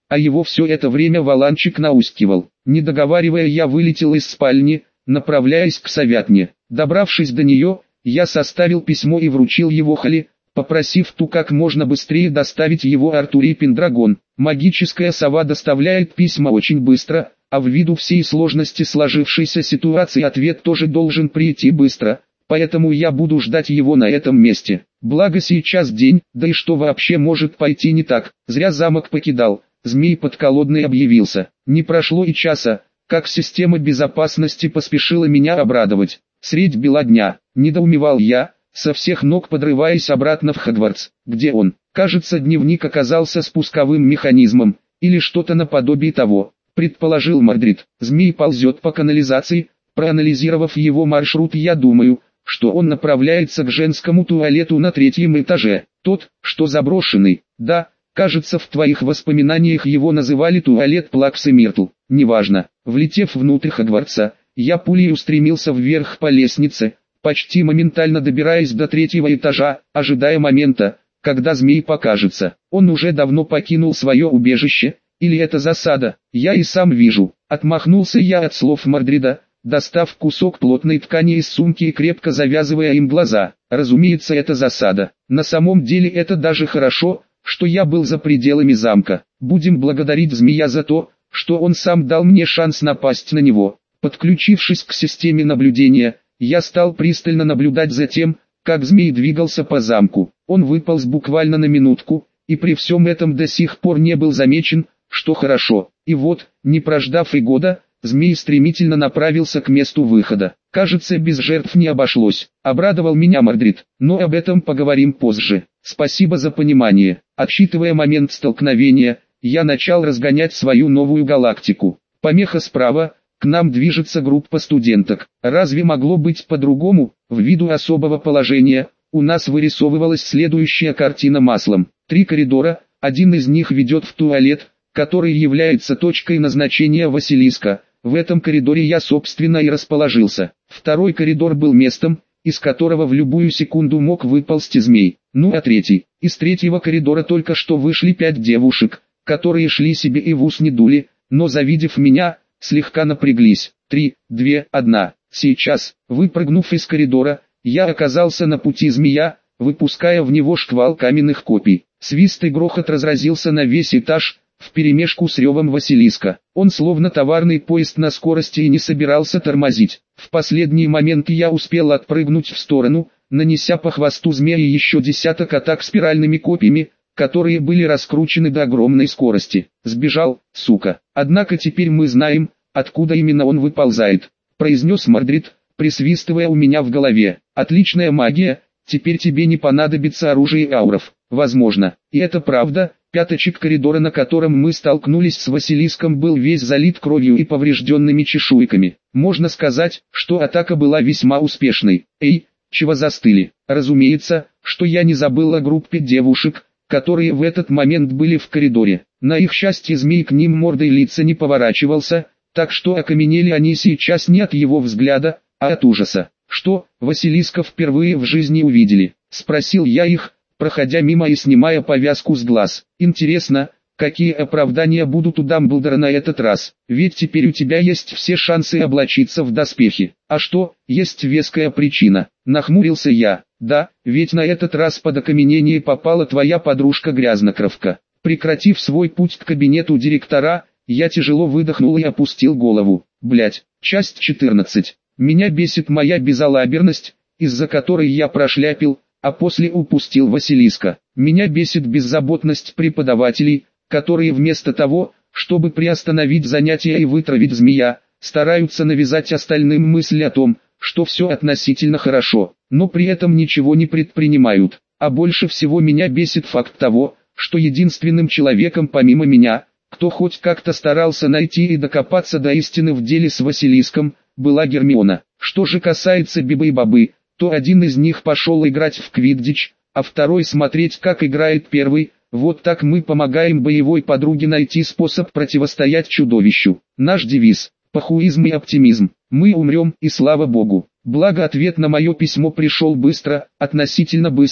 а его все это время Валанчик наускивал. Не договаривая, я вылетел из спальни, направляясь к Совятне. Добравшись до нее, я составил письмо и вручил его Хали, попросив ту как можно быстрее доставить его Артуре Пендрагон. Магическая сова доставляет письма очень быстро, а ввиду всей сложности сложившейся ситуации ответ тоже должен прийти быстро, поэтому я буду ждать его на этом месте. Благо сейчас день, да и что вообще может пойти не так, зря замок покидал, змей подколодный объявился. Не прошло и часа, как система безопасности поспешила меня обрадовать. Средь бела дня, недоумевал я, со всех ног подрываясь обратно в Хогвартс. Где он? Кажется, дневник оказался спусковым механизмом, или что-то наподобие того, предположил Мордрид. Змей ползет по канализации, проанализировав его маршрут, я думаю, что он направляется к женскому туалету на 3-м этаже. Тот, что заброшенный. Да, кажется, в твоих воспоминаниях его называли туалет Плаксы Миртл. Неважно. Влетев внутрь Хогвартса, я пулей устремился вверх по лестнице, почти моментально добираясь до 3-го этажа, ожидая момента, когда змей покажется. Он уже давно покинул свое убежище, или это засада, я и сам вижу. Отмахнулся я от слов Мордрида, достав кусок плотной ткани из сумки и крепко завязывая им глаза. Разумеется, это засада. На самом деле это даже хорошо, что я был за пределами замка. Будем благодарить змея за то, что он сам дал мне шанс напасть на него. Подключившись к системе наблюдения, я стал пристально наблюдать за тем, как змей двигался по замку. Он выполз буквально на минутку, и при всем этом до сих пор не был замечен, что хорошо. И вот, не прождав и года, змей стремительно направился к месту выхода. Кажется, без жертв не обошлось. Обрадовал меня Мордрид, но об этом поговорим позже. Спасибо за понимание. Отсчитывая момент столкновения, я начал разгонять свою новую галактику. Помеха справа, к нам движется группа студенток. Разве могло быть по-другому? Ввиду особого положения, у нас вырисовывалась следующая картина маслом. 3 коридора, один из них ведет в туалет, который является точкой назначения Василиска. В этом коридоре я собственно и расположился. Второй коридор был местом, из которого в любую секунду мог выползти змей. Ну а третий? Из 3-го коридора только что вышли 5 девушек, которые шли себе и в ус не дули, но завидев меня, слегка напряглись. 3, 2, 1. Сейчас, выпрыгнув из коридора, я оказался на пути змея, выпуская в него шквал каменных копий. Свист и грохот разразился на весь этаж, вперемешку с ревом Василиска. Он словно товарный поезд на скорости и не собирался тормозить. В последний момент я успел отпрыгнуть в сторону, нанеся по хвосту змея еще десяток атак спиральными копьями, которые были раскручены до огромной скорости. Сбежал, сука. Однако теперь мы знаем, откуда именно он выползает, произнес Мордрид, присвистывая у меня в голове. Отличная магия, теперь тебе не понадобится оружие ауров. Возможно, и это правда. Пяточек коридора, на котором мы столкнулись с Василиском, был весь залит кровью и поврежденными чешуйками. Можно сказать, что атака была весьма успешной. Эй, чего застыли? Разумеется, что я не забыл о группе девушек, которые в этот момент были в коридоре. На их счастье змей к ним мордой лица не поворачивался, так что окаменели они сейчас не от его взгляда, а от ужаса. «Что, Василиска впервые в жизни увидели?» – спросил я их, проходя мимо и снимая повязку с глаз. «Интересно, какие оправдания будут у Дамблдора на этот раз? Ведь теперь у тебя есть все шансы облачиться в доспехи. А что, есть веская причина?» – нахмурился я. «Да, ведь на этот раз под окаменение попала твоя подружка-грязнокровка». Прекратив свой путь к кабинету директора, я тяжело выдохнул и опустил голову. Блять, часть 14. Меня бесит моя безалаберность, из-за которой я прошляпил, а после упустил Василиска. Меня бесит беззаботность преподавателей, которые вместо того, чтобы приостановить занятия и вытравить змея, стараются навязать остальным мысль о том, что все относительно хорошо, но при этом ничего не предпринимают. А больше всего меня бесит факт того, что единственным человеком помимо меня, кто хоть как-то старался найти и докопаться до истины в деле с Василиском, была Гермиона. Что же касается Бибы и Бобы, то один из них пошел играть в квиддич, а второй смотреть, как играет первый. Вот так мы помогаем боевой подруге найти способ противостоять чудовищу. Наш девиз – похуизм и оптимизм. Мы умрем, и слава богу. Благо ответ на мое письмо пришел быстро, относительно быстро.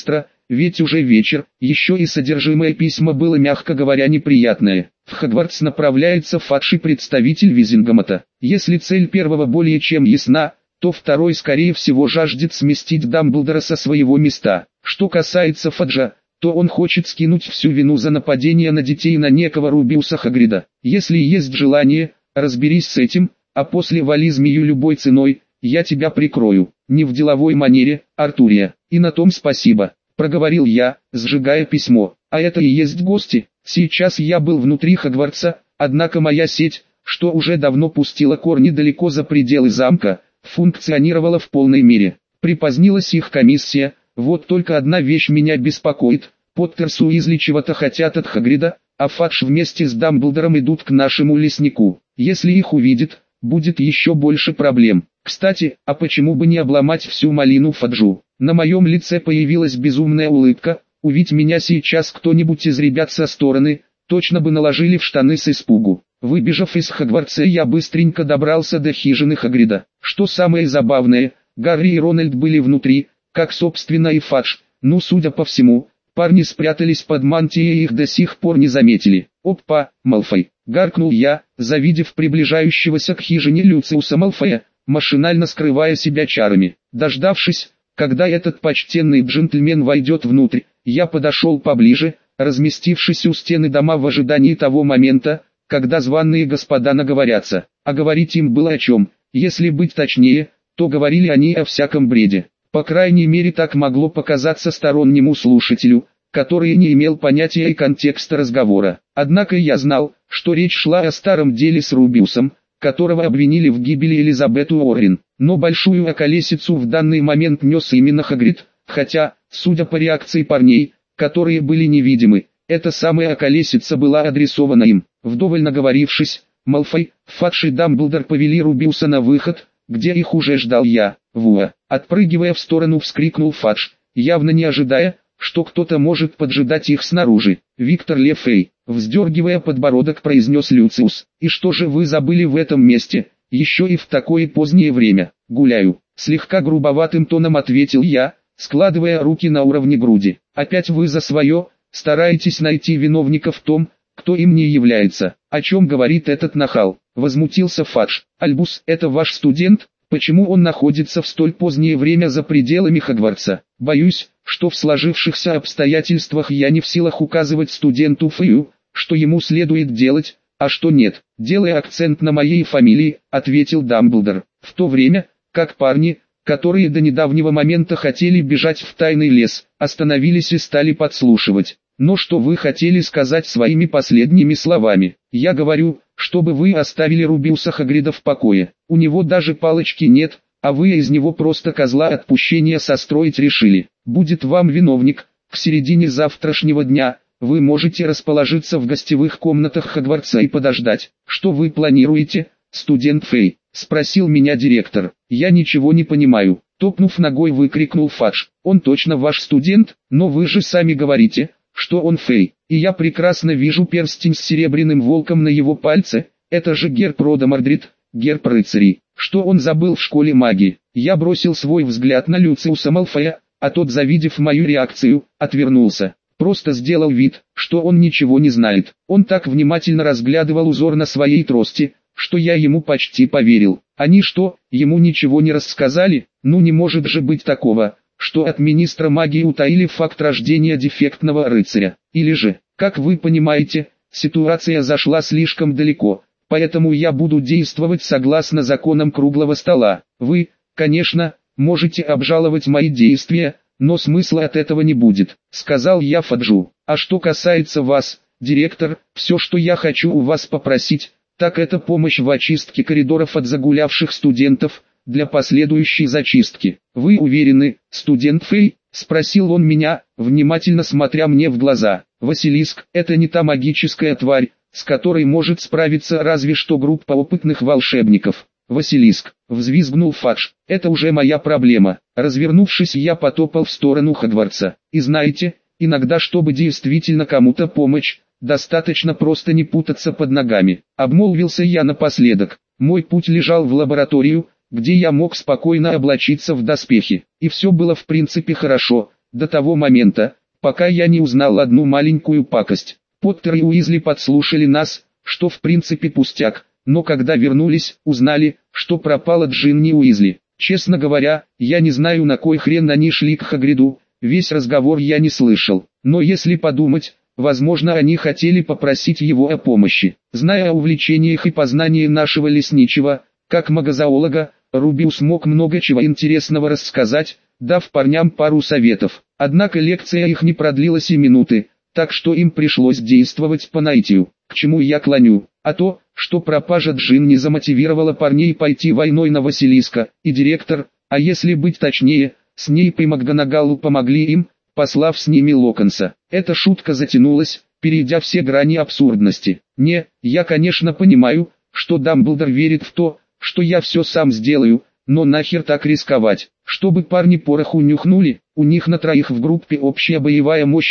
ведь уже вечер, еще и содержимое письма было, мягко говоря, неприятное. В Хогвартс направляется Фадж, представитель Визингомота. Если цель первого более чем ясна, то второй скорее всего жаждет сместить Дамблдора со своего места. Что касается Фаджа, то он хочет скинуть всю вину за нападение на детей на некого Рубиуса Хагрида. Если есть желание, разберись с этим, а после вали змею любой ценой, я тебя прикрою. Не в деловой манере, Артурия. И на том спасибо, проговорил я, сжигая письмо. А это и есть гости. Сейчас я был внутри Хогвартса, однако моя сеть, что уже давно пустила корни далеко за пределы замка, функционировала в полной мере. Припозднилась их комиссия. Вот только одна вещь меня беспокоит. Поттер с Уизли чего-то хотят от Хагрида, а Фадж вместе с Дамблдором идут к нашему леснику. Если их увидит, будет еще больше проблем. Кстати, а почему бы не обломать всю малину Фаджу? На моем лице появилась безумная улыбка. Увидь меня сейчас кто-нибудь из ребят со стороны, точно бы наложили в штаны с испугу. Выбежав из Хогвартса, я быстренько добрался до хижины Хагрида. Что самое забавное, Гарри и Рональд были внутри, как собственно и Фадж. Ну, судя по всему, парни спрятались под мантией и их до сих пор не заметили. «Опа, Малфой!» — гаркнул я, завидев приближающегося к хижине Люциуса Малфоя, машинально скрывая себя чарами. Дождавшись, когда этот почтенный джентльмен войдет внутрь, я подошел поближе, разместившись у стены дома в ожидании того момента, когда званые господа наговорятся. А говорить им было о чем, если быть точнее, то говорили они о всяком бреде. По крайней мере, так могло показаться стороннему слушателю, который не имел понятия и контекста разговора. Однако я знал, что речь шла о старом деле с Рубиусом, которого обвинили в гибели Элизабет Уоррен. Но большую околесицу в данный момент нес именно Хагрид, хотя, судя по реакции парней, которые были невидимы, эта самая околесица была адресована им. Вдоволь наговорившись, Малфой, Фадж и Дамблдор повели Рубиуса на выход, где их уже ждал я. «Вуа!» — отпрыгивая в сторону, вскрикнул Фадж, явно не ожидая, что кто-то может поджидать их снаружи. «Виктор Лефей!» — вздергивая подбородок, произнес Люциус. «И что же вы забыли в этом месте, еще и в такое позднее время?» «Гуляю!» — слегка грубоватым тоном ответил я, складывая руки на уровне груди. «Опять вы за свое, стараетесь найти виновника в том, кто им не является. О чем говорит этот нахал?» — возмутился Фадж. «Альбус, это ваш студент? Почему он находится в столь позднее время за пределами Хогвартса? Боюсь, что в сложившихся обстоятельствах я не в силах указывать студенту Фэю, что ему следует делать, а что нет. Делая акцент на моей фамилии», — ответил Дамблдор. «В то время, как парни, которые до недавнего момента хотели бежать в тайный лес, остановились и стали подслушивать. Но что вы хотели сказать своими последними словами? Я говорю, чтобы вы оставили Рубиуса Хагрида в покое. У него даже палочки нет, а вы из него просто козла отпущения состроить решили. Будет вам виновник. К середине завтрашнего дня вы можете расположиться в гостевых комнатах Хогвартса и подождать. Что вы планируете, студент Фей?» — спросил меня директор. «Я ничего не понимаю», — топнув ногой, выкрикнул Фадж. «Он точно ваш студент, но вы же сами говорите, что он Фей, и я прекрасно вижу перстень с серебряным волком на его пальце. Это же герб рода Мордрид, герб рыцарей. Что он забыл в школе магии?» Я бросил свой взгляд на Люциуса Малфоя, а тот, завидев мою реакцию, отвернулся. Просто сделал вид, что он ничего не знает. Он так внимательно разглядывал узор на своей трости, что я ему почти поверил. Они что, ему ничего не рассказали? Ну не может же быть такого, что от министра магии утаили факт рождения дефектного рыцаря. Или же, как вы понимаете, ситуация зашла слишком далеко, поэтому я буду действовать согласно законам круглого стола. Вы, конечно, можете обжаловать мои действия, но смысла от этого не будет», — сказал я Фаджу. «А что касается вас, директор, все, что я хочу у вас попросить, так это помощь в очистке коридоров от загулявших студентов, для последующей зачистки. Вы уверены, студент Фей?» — спросил он меня, внимательно смотря мне в глаза. «Василиск — это не та магическая тварь, с которой может справиться разве что группа опытных волшебников». «Василиск», — взвизгнул Фадж, — «это уже моя проблема». Развернувшись, я потопал в сторону Хогвартса. И знаете, иногда, чтобы действительно кому-то помочь, достаточно просто не путаться под ногами. Обмолвился я напоследок. Мой путь лежал в лабораторию, где я мог спокойно облачиться в доспехи. И все было в принципе хорошо, до того момента, пока я не узнал одну маленькую пакость. Поттер и Уизли подслушали нас, что в принципе пустяк, но когда вернулись, узнали, что пропала Джинни Уизли. Честно говоря, я не знаю, на кой хрен они шли к Хагриду, весь разговор я не слышал, но если подумать, возможно, они хотели попросить его о помощи. Зная о увлечениях и познании нашего лесничего, как магозоолога, Рубиус мог много чего интересного рассказать, дав парням пару советов. Однако лекция их не продлилась и минуты, так что им пришлось действовать по наитию. К чему я клоню? А то, что пропажа Джинни замотивировала парней пойти войной на Василиска, и директор, а если быть точнее, Снейп и МакГонагалл помогли им, послав с ними Локонса. Эта шутка затянулась, перейдя все грани абсурдности. Я конечно понимаю, что Дамблдор верит в то, что я все сам сделаю, но нахер так рисковать, чтобы парни пороху нюхнули, у них на троих в группе общая боевая мощь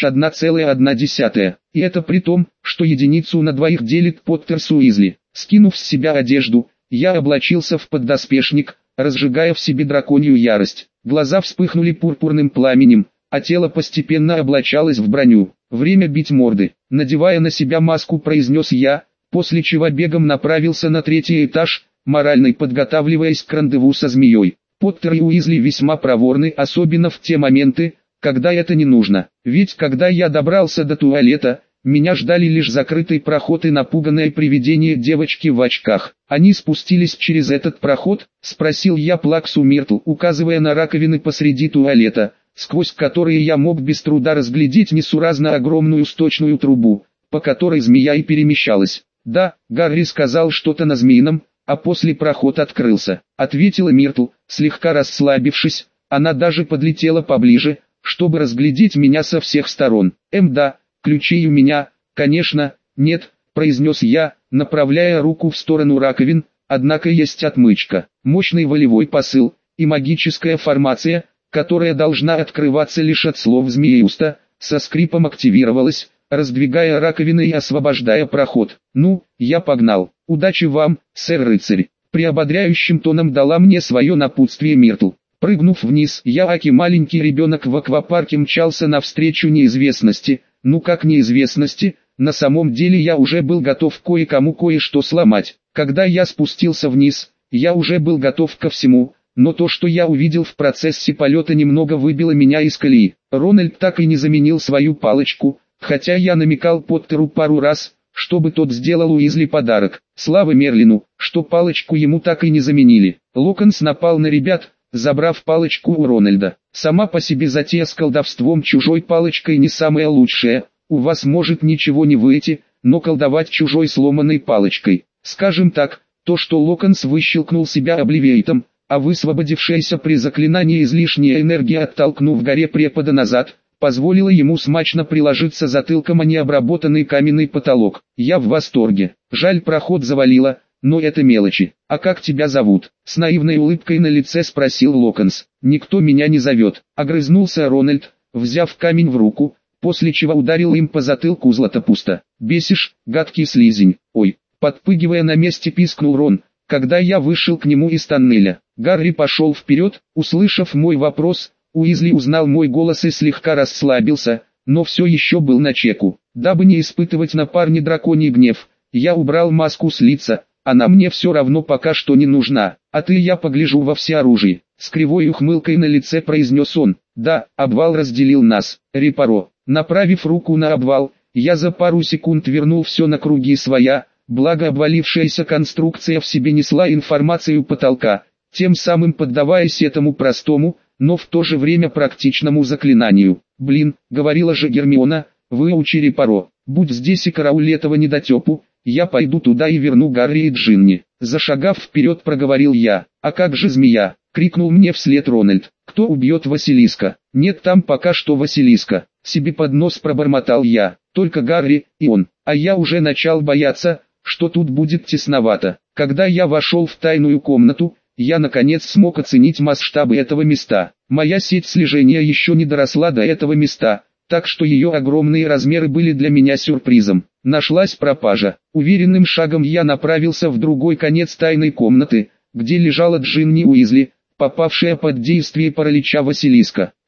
1,1, и это при том, что единицу на двоих делит Поттер с Уизли. Скинув с себя одежду, я облачился в поддоспешник, разжигая в себе драконью ярость. Глаза вспыхнули пурпурным пламенем, а тело постепенно облачалось в броню. Время бить морды. Надевая на себя маску, произнес я, после чего бегом направился на 3-й этаж, морально подготавливаясь к рандеву со змеей. Поттер и Уизли весьма проворны, особенно в те моменты, когда это не нужно. Ведь когда я добрался до туалета, меня ждали лишь закрытый проход и напуганное привидение девочки в очках. Они спустились через этот проход, спросил я Плаксу Миртл, указывая на раковины посреди туалета, сквозь которые я мог без труда разглядеть несуразно огромную сточную трубу, по которой змея и перемещалась. Да, Гарри сказал что-то на змеином, а после проход открылся, ответила Миртл, слегка расслабившись. Она даже подлетела поближе, чтобы разглядеть меня со всех сторон. Да, ключей у меня, конечно, нет, произнес я, направляя руку в сторону раковин, однако есть отмычка, мощный волевой посыл и магическая формация, которая должна открываться лишь от слов Змееуста, со скрипом активировалась, раздвигая раковины и освобождая проход. Ну, я погнал. Удачи вам, сэр-рыцарь. Приободряющим тоном дала мне свое напутствие Миртл. Прыгнув вниз, я, аки маленький ребенок в аквапарке, мчался навстречу неизвестности. Ну как неизвестности, на самом деле я уже был готов кое-кому кое-что сломать. Когда я спустился вниз, я уже был готов ко всему, но то, что я увидел в процессе полета, немного выбило меня из колеи. Рональд так и не заменил свою палочку, хотя я намекал Поттеру пару раз, чтобы тот сделал Уизли подарок. Слава Мерлину, что палочку ему так и не заменили. Локонс напал на ребят, забрав палочку у Рональда. Сама по себе затея с колдовством чужой палочкой не самая лучшая. У вас может ничего не выйти, но колдовать чужой сломанной палочкой. Скажем так, то, что Локонс выщелкнул себя обливиейтом, а высвободившаяся при заклинании излишняя энергия, оттолкнув горе препода назад, позволила ему смачно приложиться затылком о необработанный каменный потолок. Я в восторге. Жаль, проход завалило, но это мелочи. А как тебя зовут? С наивной улыбкой на лице спросил Локонс. Никто меня не зовет. Огрызнулся Рональд, взяв камень в руку, после чего ударил им по затылку Златопуста. Бесишь, гадкий слизень. Ой, подпрыгивая на месте, пискнул Рон, когда я вышел к нему из тоннеля. Гарри пошел вперед, услышав мой вопрос. Уизли узнал мой голос и слегка расслабился, но все еще был на чеку. Дабы не испытывать на парне драконий гнев, я убрал маску с лица, она мне все равно пока что не нужна. А ты, я погляжу, во всеоружии. С кривой ухмылкой на лице произнес он. Да, обвал разделил нас. Репаро. Направив руку на обвал, я за пару секунд вернул все на круги своя, благо обвалившаяся конструкция в себе несла информацию потолка, тем самым поддаваясь этому простому, но в то же время практичному заклинанию. «Блин, говорила же Гермиона, выучи Репаро, будь здесь и карауль этого недотепу, я пойду туда и верну Гарри и Джинни». Зашагав вперед, проговорил я. «А как же змея?» — крикнул мне вслед Рональд. «Кто убьет Василиска?» «Нет там пока что Василиска», — себе под нос пробормотал я. «Только Гарри и он, а я уже начал бояться, что тут будет тесновато». Когда я вошел в тайную комнату, я наконец смог оценить масштабы этого места. Моя сеть слежения еще не доросла до этого места, так что ее огромные размеры были для меня сюрпризом. Нашлась пропажа. Уверенным шагом я направился в другой конец тайной комнаты, где лежала Джинни Уизли, попавшая под действие паралича Василиска.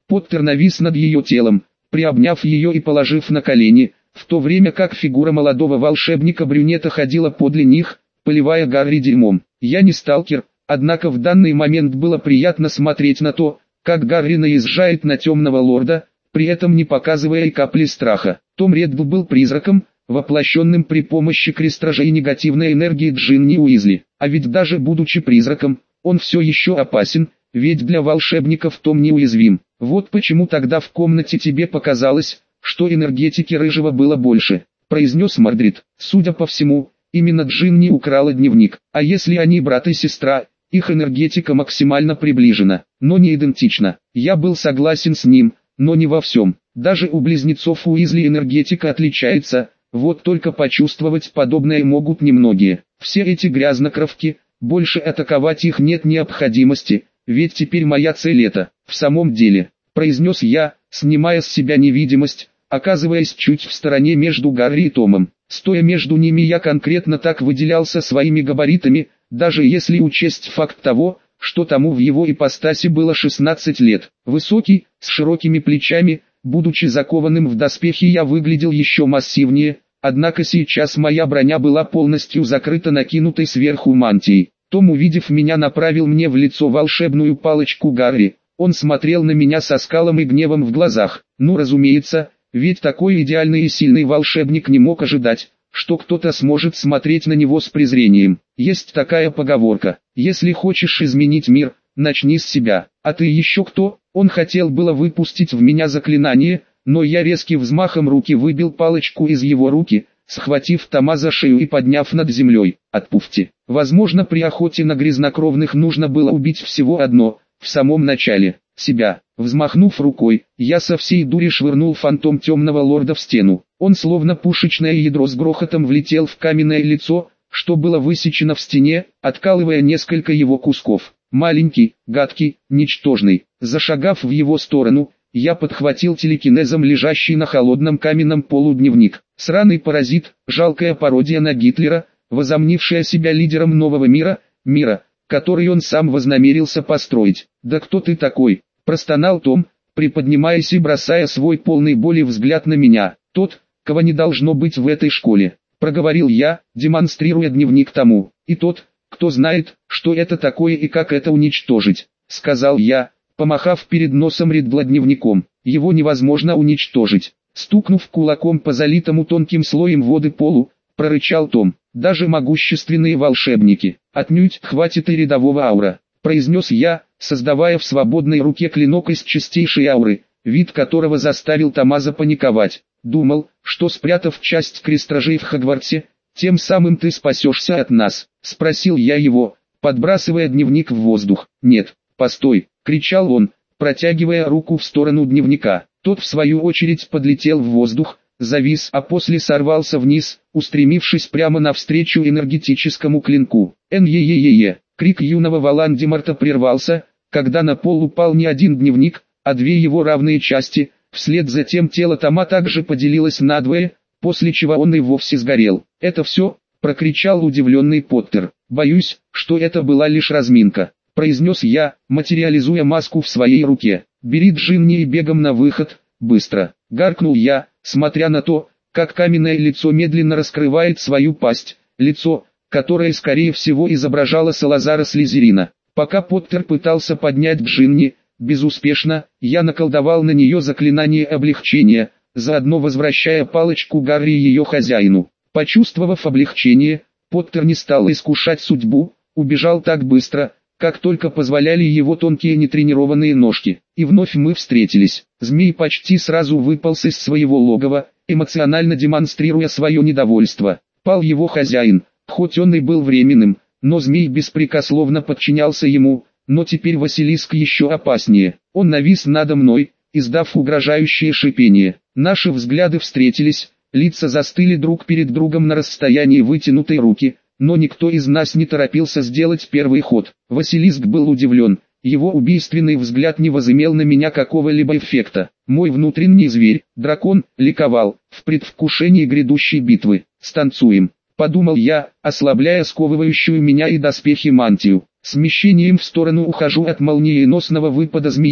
Поттер навис над ее телом, приобняв ее и положив на колени, в то время как фигура молодого волшебника-брюнета ходила подле них, поливая Гарри дерьмом. Я не сталкер, однако в данный момент было приятно смотреть на то, как Гарри наезжает на темного лорда, при этом не показывая и капли страха. Том Реддл был призраком, воплощенным при помощи крестражей негативной энергии Джинни Уизли. А ведь даже будучи призраком, он все еще опасен, ведь для волшебников Том неуязвим. Вот почему тогда в комнате тебе показалось, что энергетики Рыжего было больше, произнес Мордрид. Судя по всему, именно Джинни украла дневник, а если они брат и сестра, их энергетика максимально приближена, но не идентична. Я был согласен с ним, но не во всем. Даже у близнецов Уизли энергетика отличается, вот только почувствовать подобное могут немногие. Все эти грязнокровки, больше атаковать их нет необходимости, ведь теперь моя цель это, в самом деле, произнес я, снимая с себя невидимость, оказываясь чуть в стороне между Гарри и Томом. Стоя между ними я конкретно так выделялся своими габаритами, даже если учесть факт того, что тому в его ипостаси было 16 лет. Высокий, с широкими плечами, будучи закованным в доспехи, я выглядел еще массивнее, однако сейчас моя броня была полностью закрыта накинутой сверху мантией. Том, увидев меня, направил мне в лицо волшебную палочку Гарри. Он смотрел на меня со скалом и гневом в глазах. Ну разумеется, ведь такой идеальный и сильный волшебник не мог ожидать, что кто-то сможет смотреть на него с презрением. Есть такая поговорка: если хочешь изменить мир, начни с себя. А ты еще кто? Он хотел было выпустить в меня заклинание, но я резким взмахом руки выбил палочку из его руки, схватив Тома за шею и подняв над землей. Отпусти. Возможно, при охоте на грязнокровных нужно было убить всего одно, в самом начале, себя. Взмахнув рукой, я со всей дури швырнул фантом темного лорда в стену. Он словно пушечное ядро с грохотом влетел в каменное лицо, что было высечено в стене, откалывая несколько его кусков. Маленький, гадкий, ничтожный. Зашагав в его сторону, я подхватил телекинезом лежащий на холодном каменном полу дневник. Сраный паразит, жалкая пародия на Гитлера, возомнившая себя лидером нового мира, который он сам вознамерился построить. «Да кто ты такой?» – простонал Том, приподнимаясь и бросая свой полный боли взгляд на меня. «Тот, кого не должно быть в этой школе», – проговорил я, демонстрируя дневник Тому. «И тот, кто знает, что это такое и как это уничтожить», – сказал я, помахав перед носом Реддла дневником. «Его невозможно уничтожить». Стукнув кулаком по залитому тонким слоем воды полу, прорычал Том. «Даже могущественные волшебники, отнюдь хватит и рядового аура», произнес я, создавая в свободной руке клинок из чистейшей ауры, вид которого заставил Тома запаниковать. «Думал, что спрятав часть крестражей в Хогвартсе, тем самым ты спасешься от нас?» – спросил я его, подбрасывая дневник в воздух. «Нет, постой!» – кричал он, протягивая руку в сторону дневника. Тот в свою очередь подлетел в воздух, завис, а после сорвался вниз, устремившись прямо навстречу энергетическому клинку. «Эн-е-е-е-е!» Крик юного Волан-де-Морта прервался, когда на пол упал не один дневник, а две его равные части. Вслед за тем тело Тома также поделилось надвое, после чего он и вовсе сгорел. «Это все?» – прокричал удивленный Поттер. «Боюсь, что это была лишь разминка», – произнес я, материализуя маску в своей руке. «Бери Джинни и бегом на выход, быстро!» – гаркнул я, смотря на то, как каменное лицо медленно раскрывает свою пасть, лицо, которое скорее всего изображало Салазара Слизерина. Пока Поттер пытался поднять Джинни, безуспешно, я наколдовал на нее заклинание облегчения, заодно возвращая палочку Гарри ее хозяину. Почувствовав облегчение, Поттер не стал искушать судьбу, убежал так быстро, как только позволяли его тонкие нетренированные ножки. И вновь мы встретились. Змей почти сразу выполз из своего логова, эмоционально демонстрируя свое недовольство. Пал его хозяин, хоть он и был временным, но змей беспрекословно подчинялся ему, но теперь Василиск еще опаснее. Он навис надо мной, издав угрожающее шипение. Наши взгляды встретились, лица застыли друг перед другом на расстоянии вытянутой руки, но никто из нас не торопился сделать первый ход. Василиск был удивлен, его убийственный взгляд не возымел на меня какого-либо эффекта. Мой внутренний зверь, дракон, ликовал, в предвкушении грядущей битвы. «Станцуем», — подумал я, ослабляя сковывающую меня и доспехи мантию. Смещением в сторону ухожу от молниеносного выпада змея,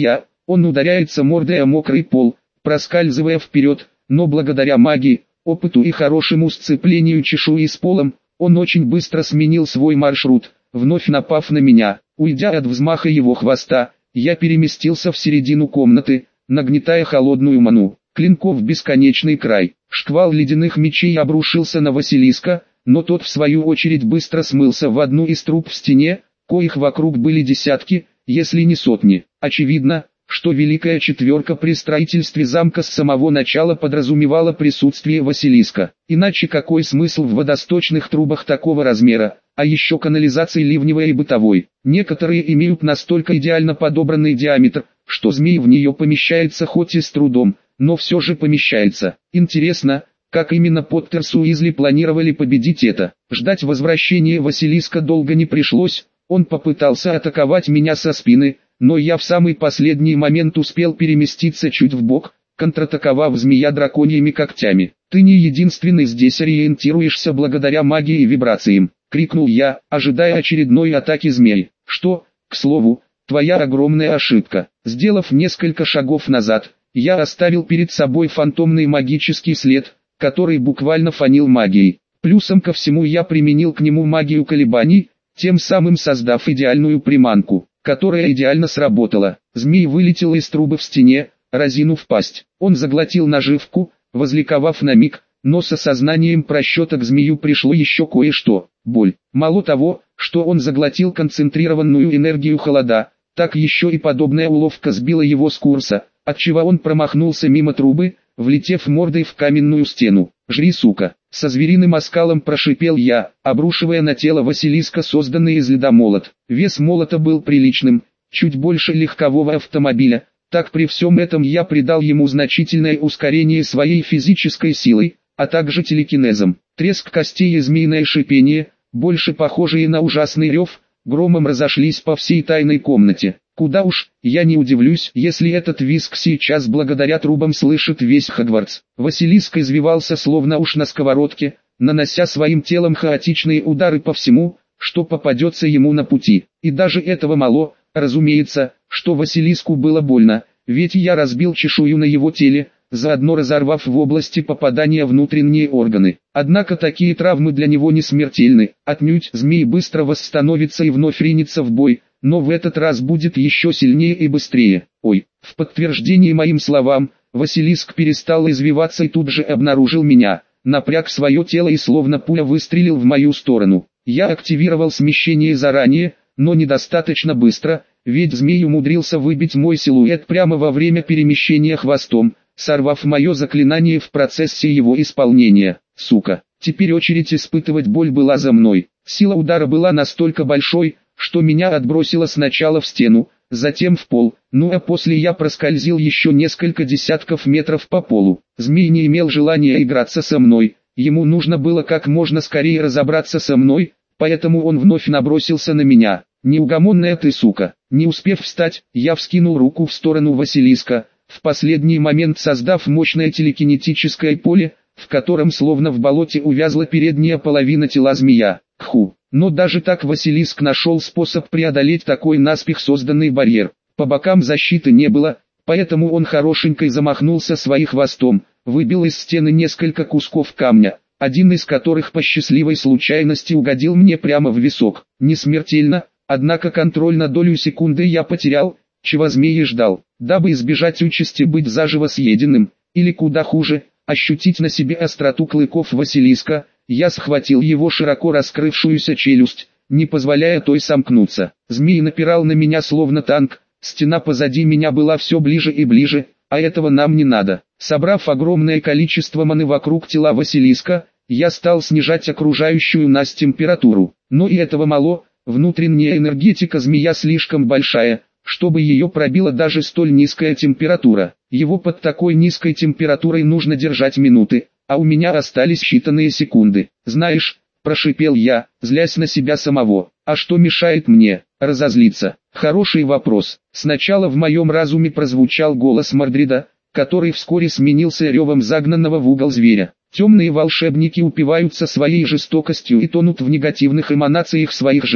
Он ударяется мордой о мокрый пол, проскальзывая вперед, но благодаря магии, опыту и хорошему сцеплению чешуи с полом, он очень быстро сменил свой маршрут, вновь напав на меня. Уйдя от взмаха его хвоста, я переместился в середину комнаты, нагнетая холодную ману. Клинков бесконечный край. Шквал ледяных мечей обрушился на Василиска, но тот в свою очередь быстро смылся в одну из труб в стене, коих вокруг были десятки, если не сотни. Очевидно, что Великая Четверка при строительстве замка с самого начала подразумевала присутствие Василиска. Иначе какой смысл в водосточных трубах такого размера, а еще канализации ливневой и бытовой? Некоторые имеют настолько идеально подобранный диаметр, что змей в нее помещается хоть и с трудом, но все же помещается. Интересно, как именно Поттер с Уизли планировали победить это? Ждать возвращения Василиска долго не пришлось, он попытался атаковать меня со спины, но я в самый последний момент успел переместиться чуть вбок, контратаковав змея драконьими когтями. «Ты не единственный здесь ориентируешься благодаря магии и вибрациям», — крикнул я, ожидая очередной атаки змей. «Что, к слову, твоя огромная ошибка». Сделав несколько шагов назад, я оставил перед собой фантомный магический след, который буквально фанил магией. Плюсом ко всему я применил к нему магию колебаний, тем самым создав идеальную приманку, которая идеально сработала. Змей вылетел из трубы в стене, разинув пасть. Он заглотил наживку, возликовав на миг, но с осознанием просчета к змею пришло еще кое-что. Боль. Мало того, что он заглотил концентрированную энергию холода, так еще и подобная уловка сбила его с курса, отчего он промахнулся мимо трубы, влетев мордой в каменную стену. «Жри, сука!» Со звериным оскалом прошипел я, обрушивая на тело Василиска созданный из льда молот. Вес молота был приличным, чуть больше легкового автомобиля, так при всем этом я придал ему значительное ускорение своей физической силой, а также телекинезом. Треск костей и змеиное шипение, больше похожие на ужасный рев, громом разошлись по всей тайной комнате. Куда уж, я не удивлюсь, если этот визг сейчас благодаря трубам слышит весь Хогвартс. Василиск извивался словно уж на сковородке, нанося своим телом хаотичные удары по всему, что попадется ему на пути. И даже этого мало, разумеется, что Василиску было больно, ведь я разбил чешую на его теле, заодно разорвав в области попадания внутренние органы. Однако такие травмы для него не смертельны, отнюдь. Змей быстро восстановится и вновь ринется в бой, но в этот раз будет еще сильнее и быстрее. Ой, в подтверждение моим словам, Василиск перестал извиваться и тут же обнаружил меня, напряг свое тело и словно пуля выстрелил в мою сторону. Я активировал смещение заранее, но недостаточно быстро, ведь змей умудрился выбить мой силуэт прямо во время перемещения хвостом, сорвав мое заклинание в процессе его исполнения. Сука, теперь очередь испытывать боль была за мной. Сила удара была настолько большой, что меня отбросило сначала в стену, затем в пол, ну а после я проскользил еще несколько десятков метров по полу. Змей не имел желания играться со мной, ему нужно было как можно скорее разобраться со мной, поэтому он вновь набросился на меня. «Неугомонная ты, сука!» Не успев встать, я вскинул руку в сторону Василиска, в последний момент создав мощное телекинетическое поле, в котором словно в болоте увязла передняя половина тела змея. Кху! Но даже так Василиск нашел способ преодолеть такой наспех созданный барьер. По бокам защиты не было, поэтому он хорошенько замахнулся своим хвостом, выбил из стены несколько кусков камня, один из которых по счастливой случайности угодил мне прямо в висок. Не смертельно, однако контроль на долю секунды я потерял, чего змей и ждал. Дабы избежать участи быть заживо съеденным, или куда хуже, ощутить на себе остроту клыков Василиска, я схватил его широко раскрывшуюся челюсть, не позволяя той сомкнуться. Змей напирал на меня словно танк, стена позади меня была все ближе и ближе, а этого нам не надо. Собрав огромное количество маны вокруг тела Василиска, я стал снижать окружающую нас температуру. Но и этого мало, внутренняя энергетика змея слишком большая, чтобы ее пробила даже столь низкая температура. Его под такой низкой температурой нужно держать минуты, а у меня остались считанные секунды. «Знаешь», – прошипел я, злясь на себя самого, – «а что мешает мне разозлиться?» Хороший вопрос. Сначала в моем разуме прозвучал голос Мордрида, который вскоре сменился ревом загнанного в угол зверя. Темные волшебники упиваются своей жестокостью и тонут в негативных эманациях своих жертв.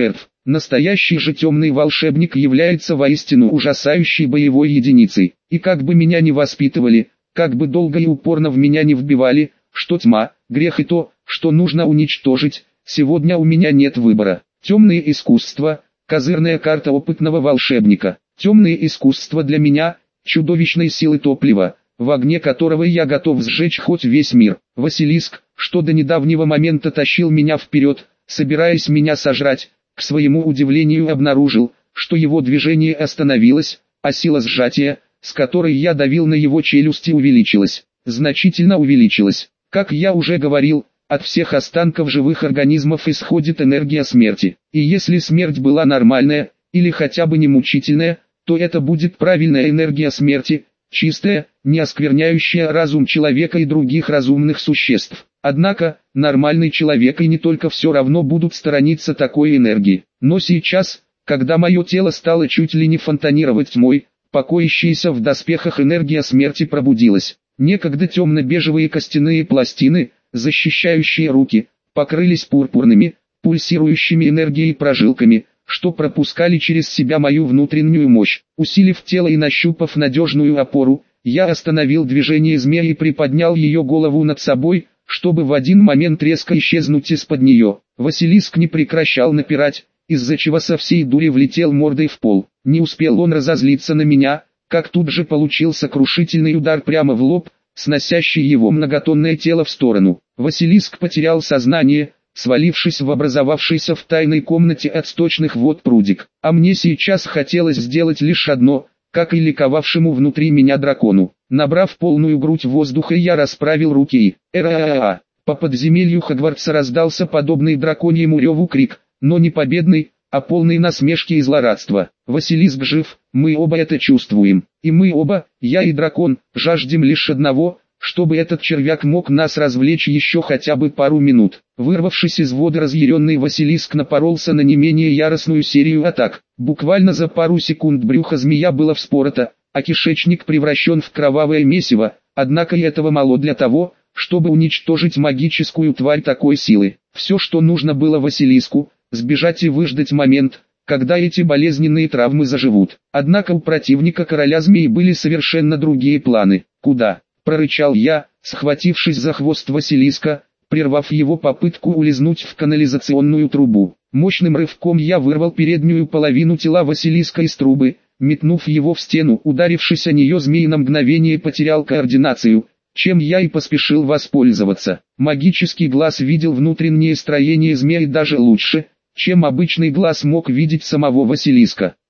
Настоящий же темный волшебник является воистину ужасающей боевой единицей. И как бы меня ни воспитывали, как бы долго и упорно в меня не вбивали, что тьма, грех и то, что нужно уничтожить, сегодня у меня нет выбора. Темные искусства, козырная карта опытного волшебника. Темные искусства для меня, чудовищной силы топлива, в огне которого я готов сжечь хоть весь мир. Василиск, что до недавнего момента тащил меня вперед, собираясь меня сожрать, к своему удивлению обнаружил, что его движение остановилось, а сила сжатия, с которой я давил на его челюсти, увеличилась, значительно увеличилась. Как я уже говорил, от всех останков живых организмов исходит энергия смерти. И если смерть была нормальная, или хотя бы не мучительная, то это будет правильная энергия смерти, чистая, не оскверняющая разум человека и других разумных существ. Однако, нормальный человек и не только все равно будут сторониться такой энергии. Но сейчас, когда мое тело стало чуть ли не фонтанировать тьмой, покоящаяся в доспехах энергия смерти пробудилась. Некогда темно-бежевые костяные пластины, защищающие руки, покрылись пурпурными, пульсирующими энергией прожилками, что пропускали через себя мою внутреннюю мощь. Усилив тело и нащупав надежную опору, я остановил движение змеи и приподнял ее голову над собой, чтобы в один момент резко исчезнуть из-под нее. Василиск не прекращал напирать, из-за чего со всей дури влетел мордой в пол. Не успел он разозлиться на меня, как тут же получил сокрушительный удар прямо в лоб, сносящий его многотонное тело в сторону. Василиск потерял сознание, свалившись в образовавшийся в тайной комнате от сточных вод прудик. А мне сейчас хотелось сделать лишь одно, как и ликовавшему внутри меня дракону. Набрав полную грудь воздуха, я расправил руки и... По подземелью Хогвартса раздался подобный драконьему реву крик, но не победный, а полный насмешки и злорадства. Василиск жив, мы оба это чувствуем. И мы оба, я и дракон, жаждем лишь одного, чтобы этот червяк мог нас развлечь еще хотя бы пару минут. Вырвавшись из воды, разъяренный Василиск напоролся на не менее яростную серию атак. Буквально за пару секунд брюхо змея было вспорото, а кишечник превращен в кровавое месиво, однако и этого мало для того, чтобы уничтожить магическую тварь такой силы. Все, что нужно было Василиску, сбежать и выждать момент, когда эти болезненные травмы заживут. Однако у противника короля змей были совершенно другие планы. «Куда?» – прорычал я, схватившись за хвост Василиска, прервав его попытку улизнуть в канализационную трубу. Мощным рывком я вырвал переднюю половину тела Василиска из трубы, метнув его в стену. Ударившись о нее, змей на мгновение потерял координацию, чем я и поспешил воспользоваться. Магический глаз видел внутреннее строение змеи даже лучше, чем обычный глаз мог видеть самого Василиска.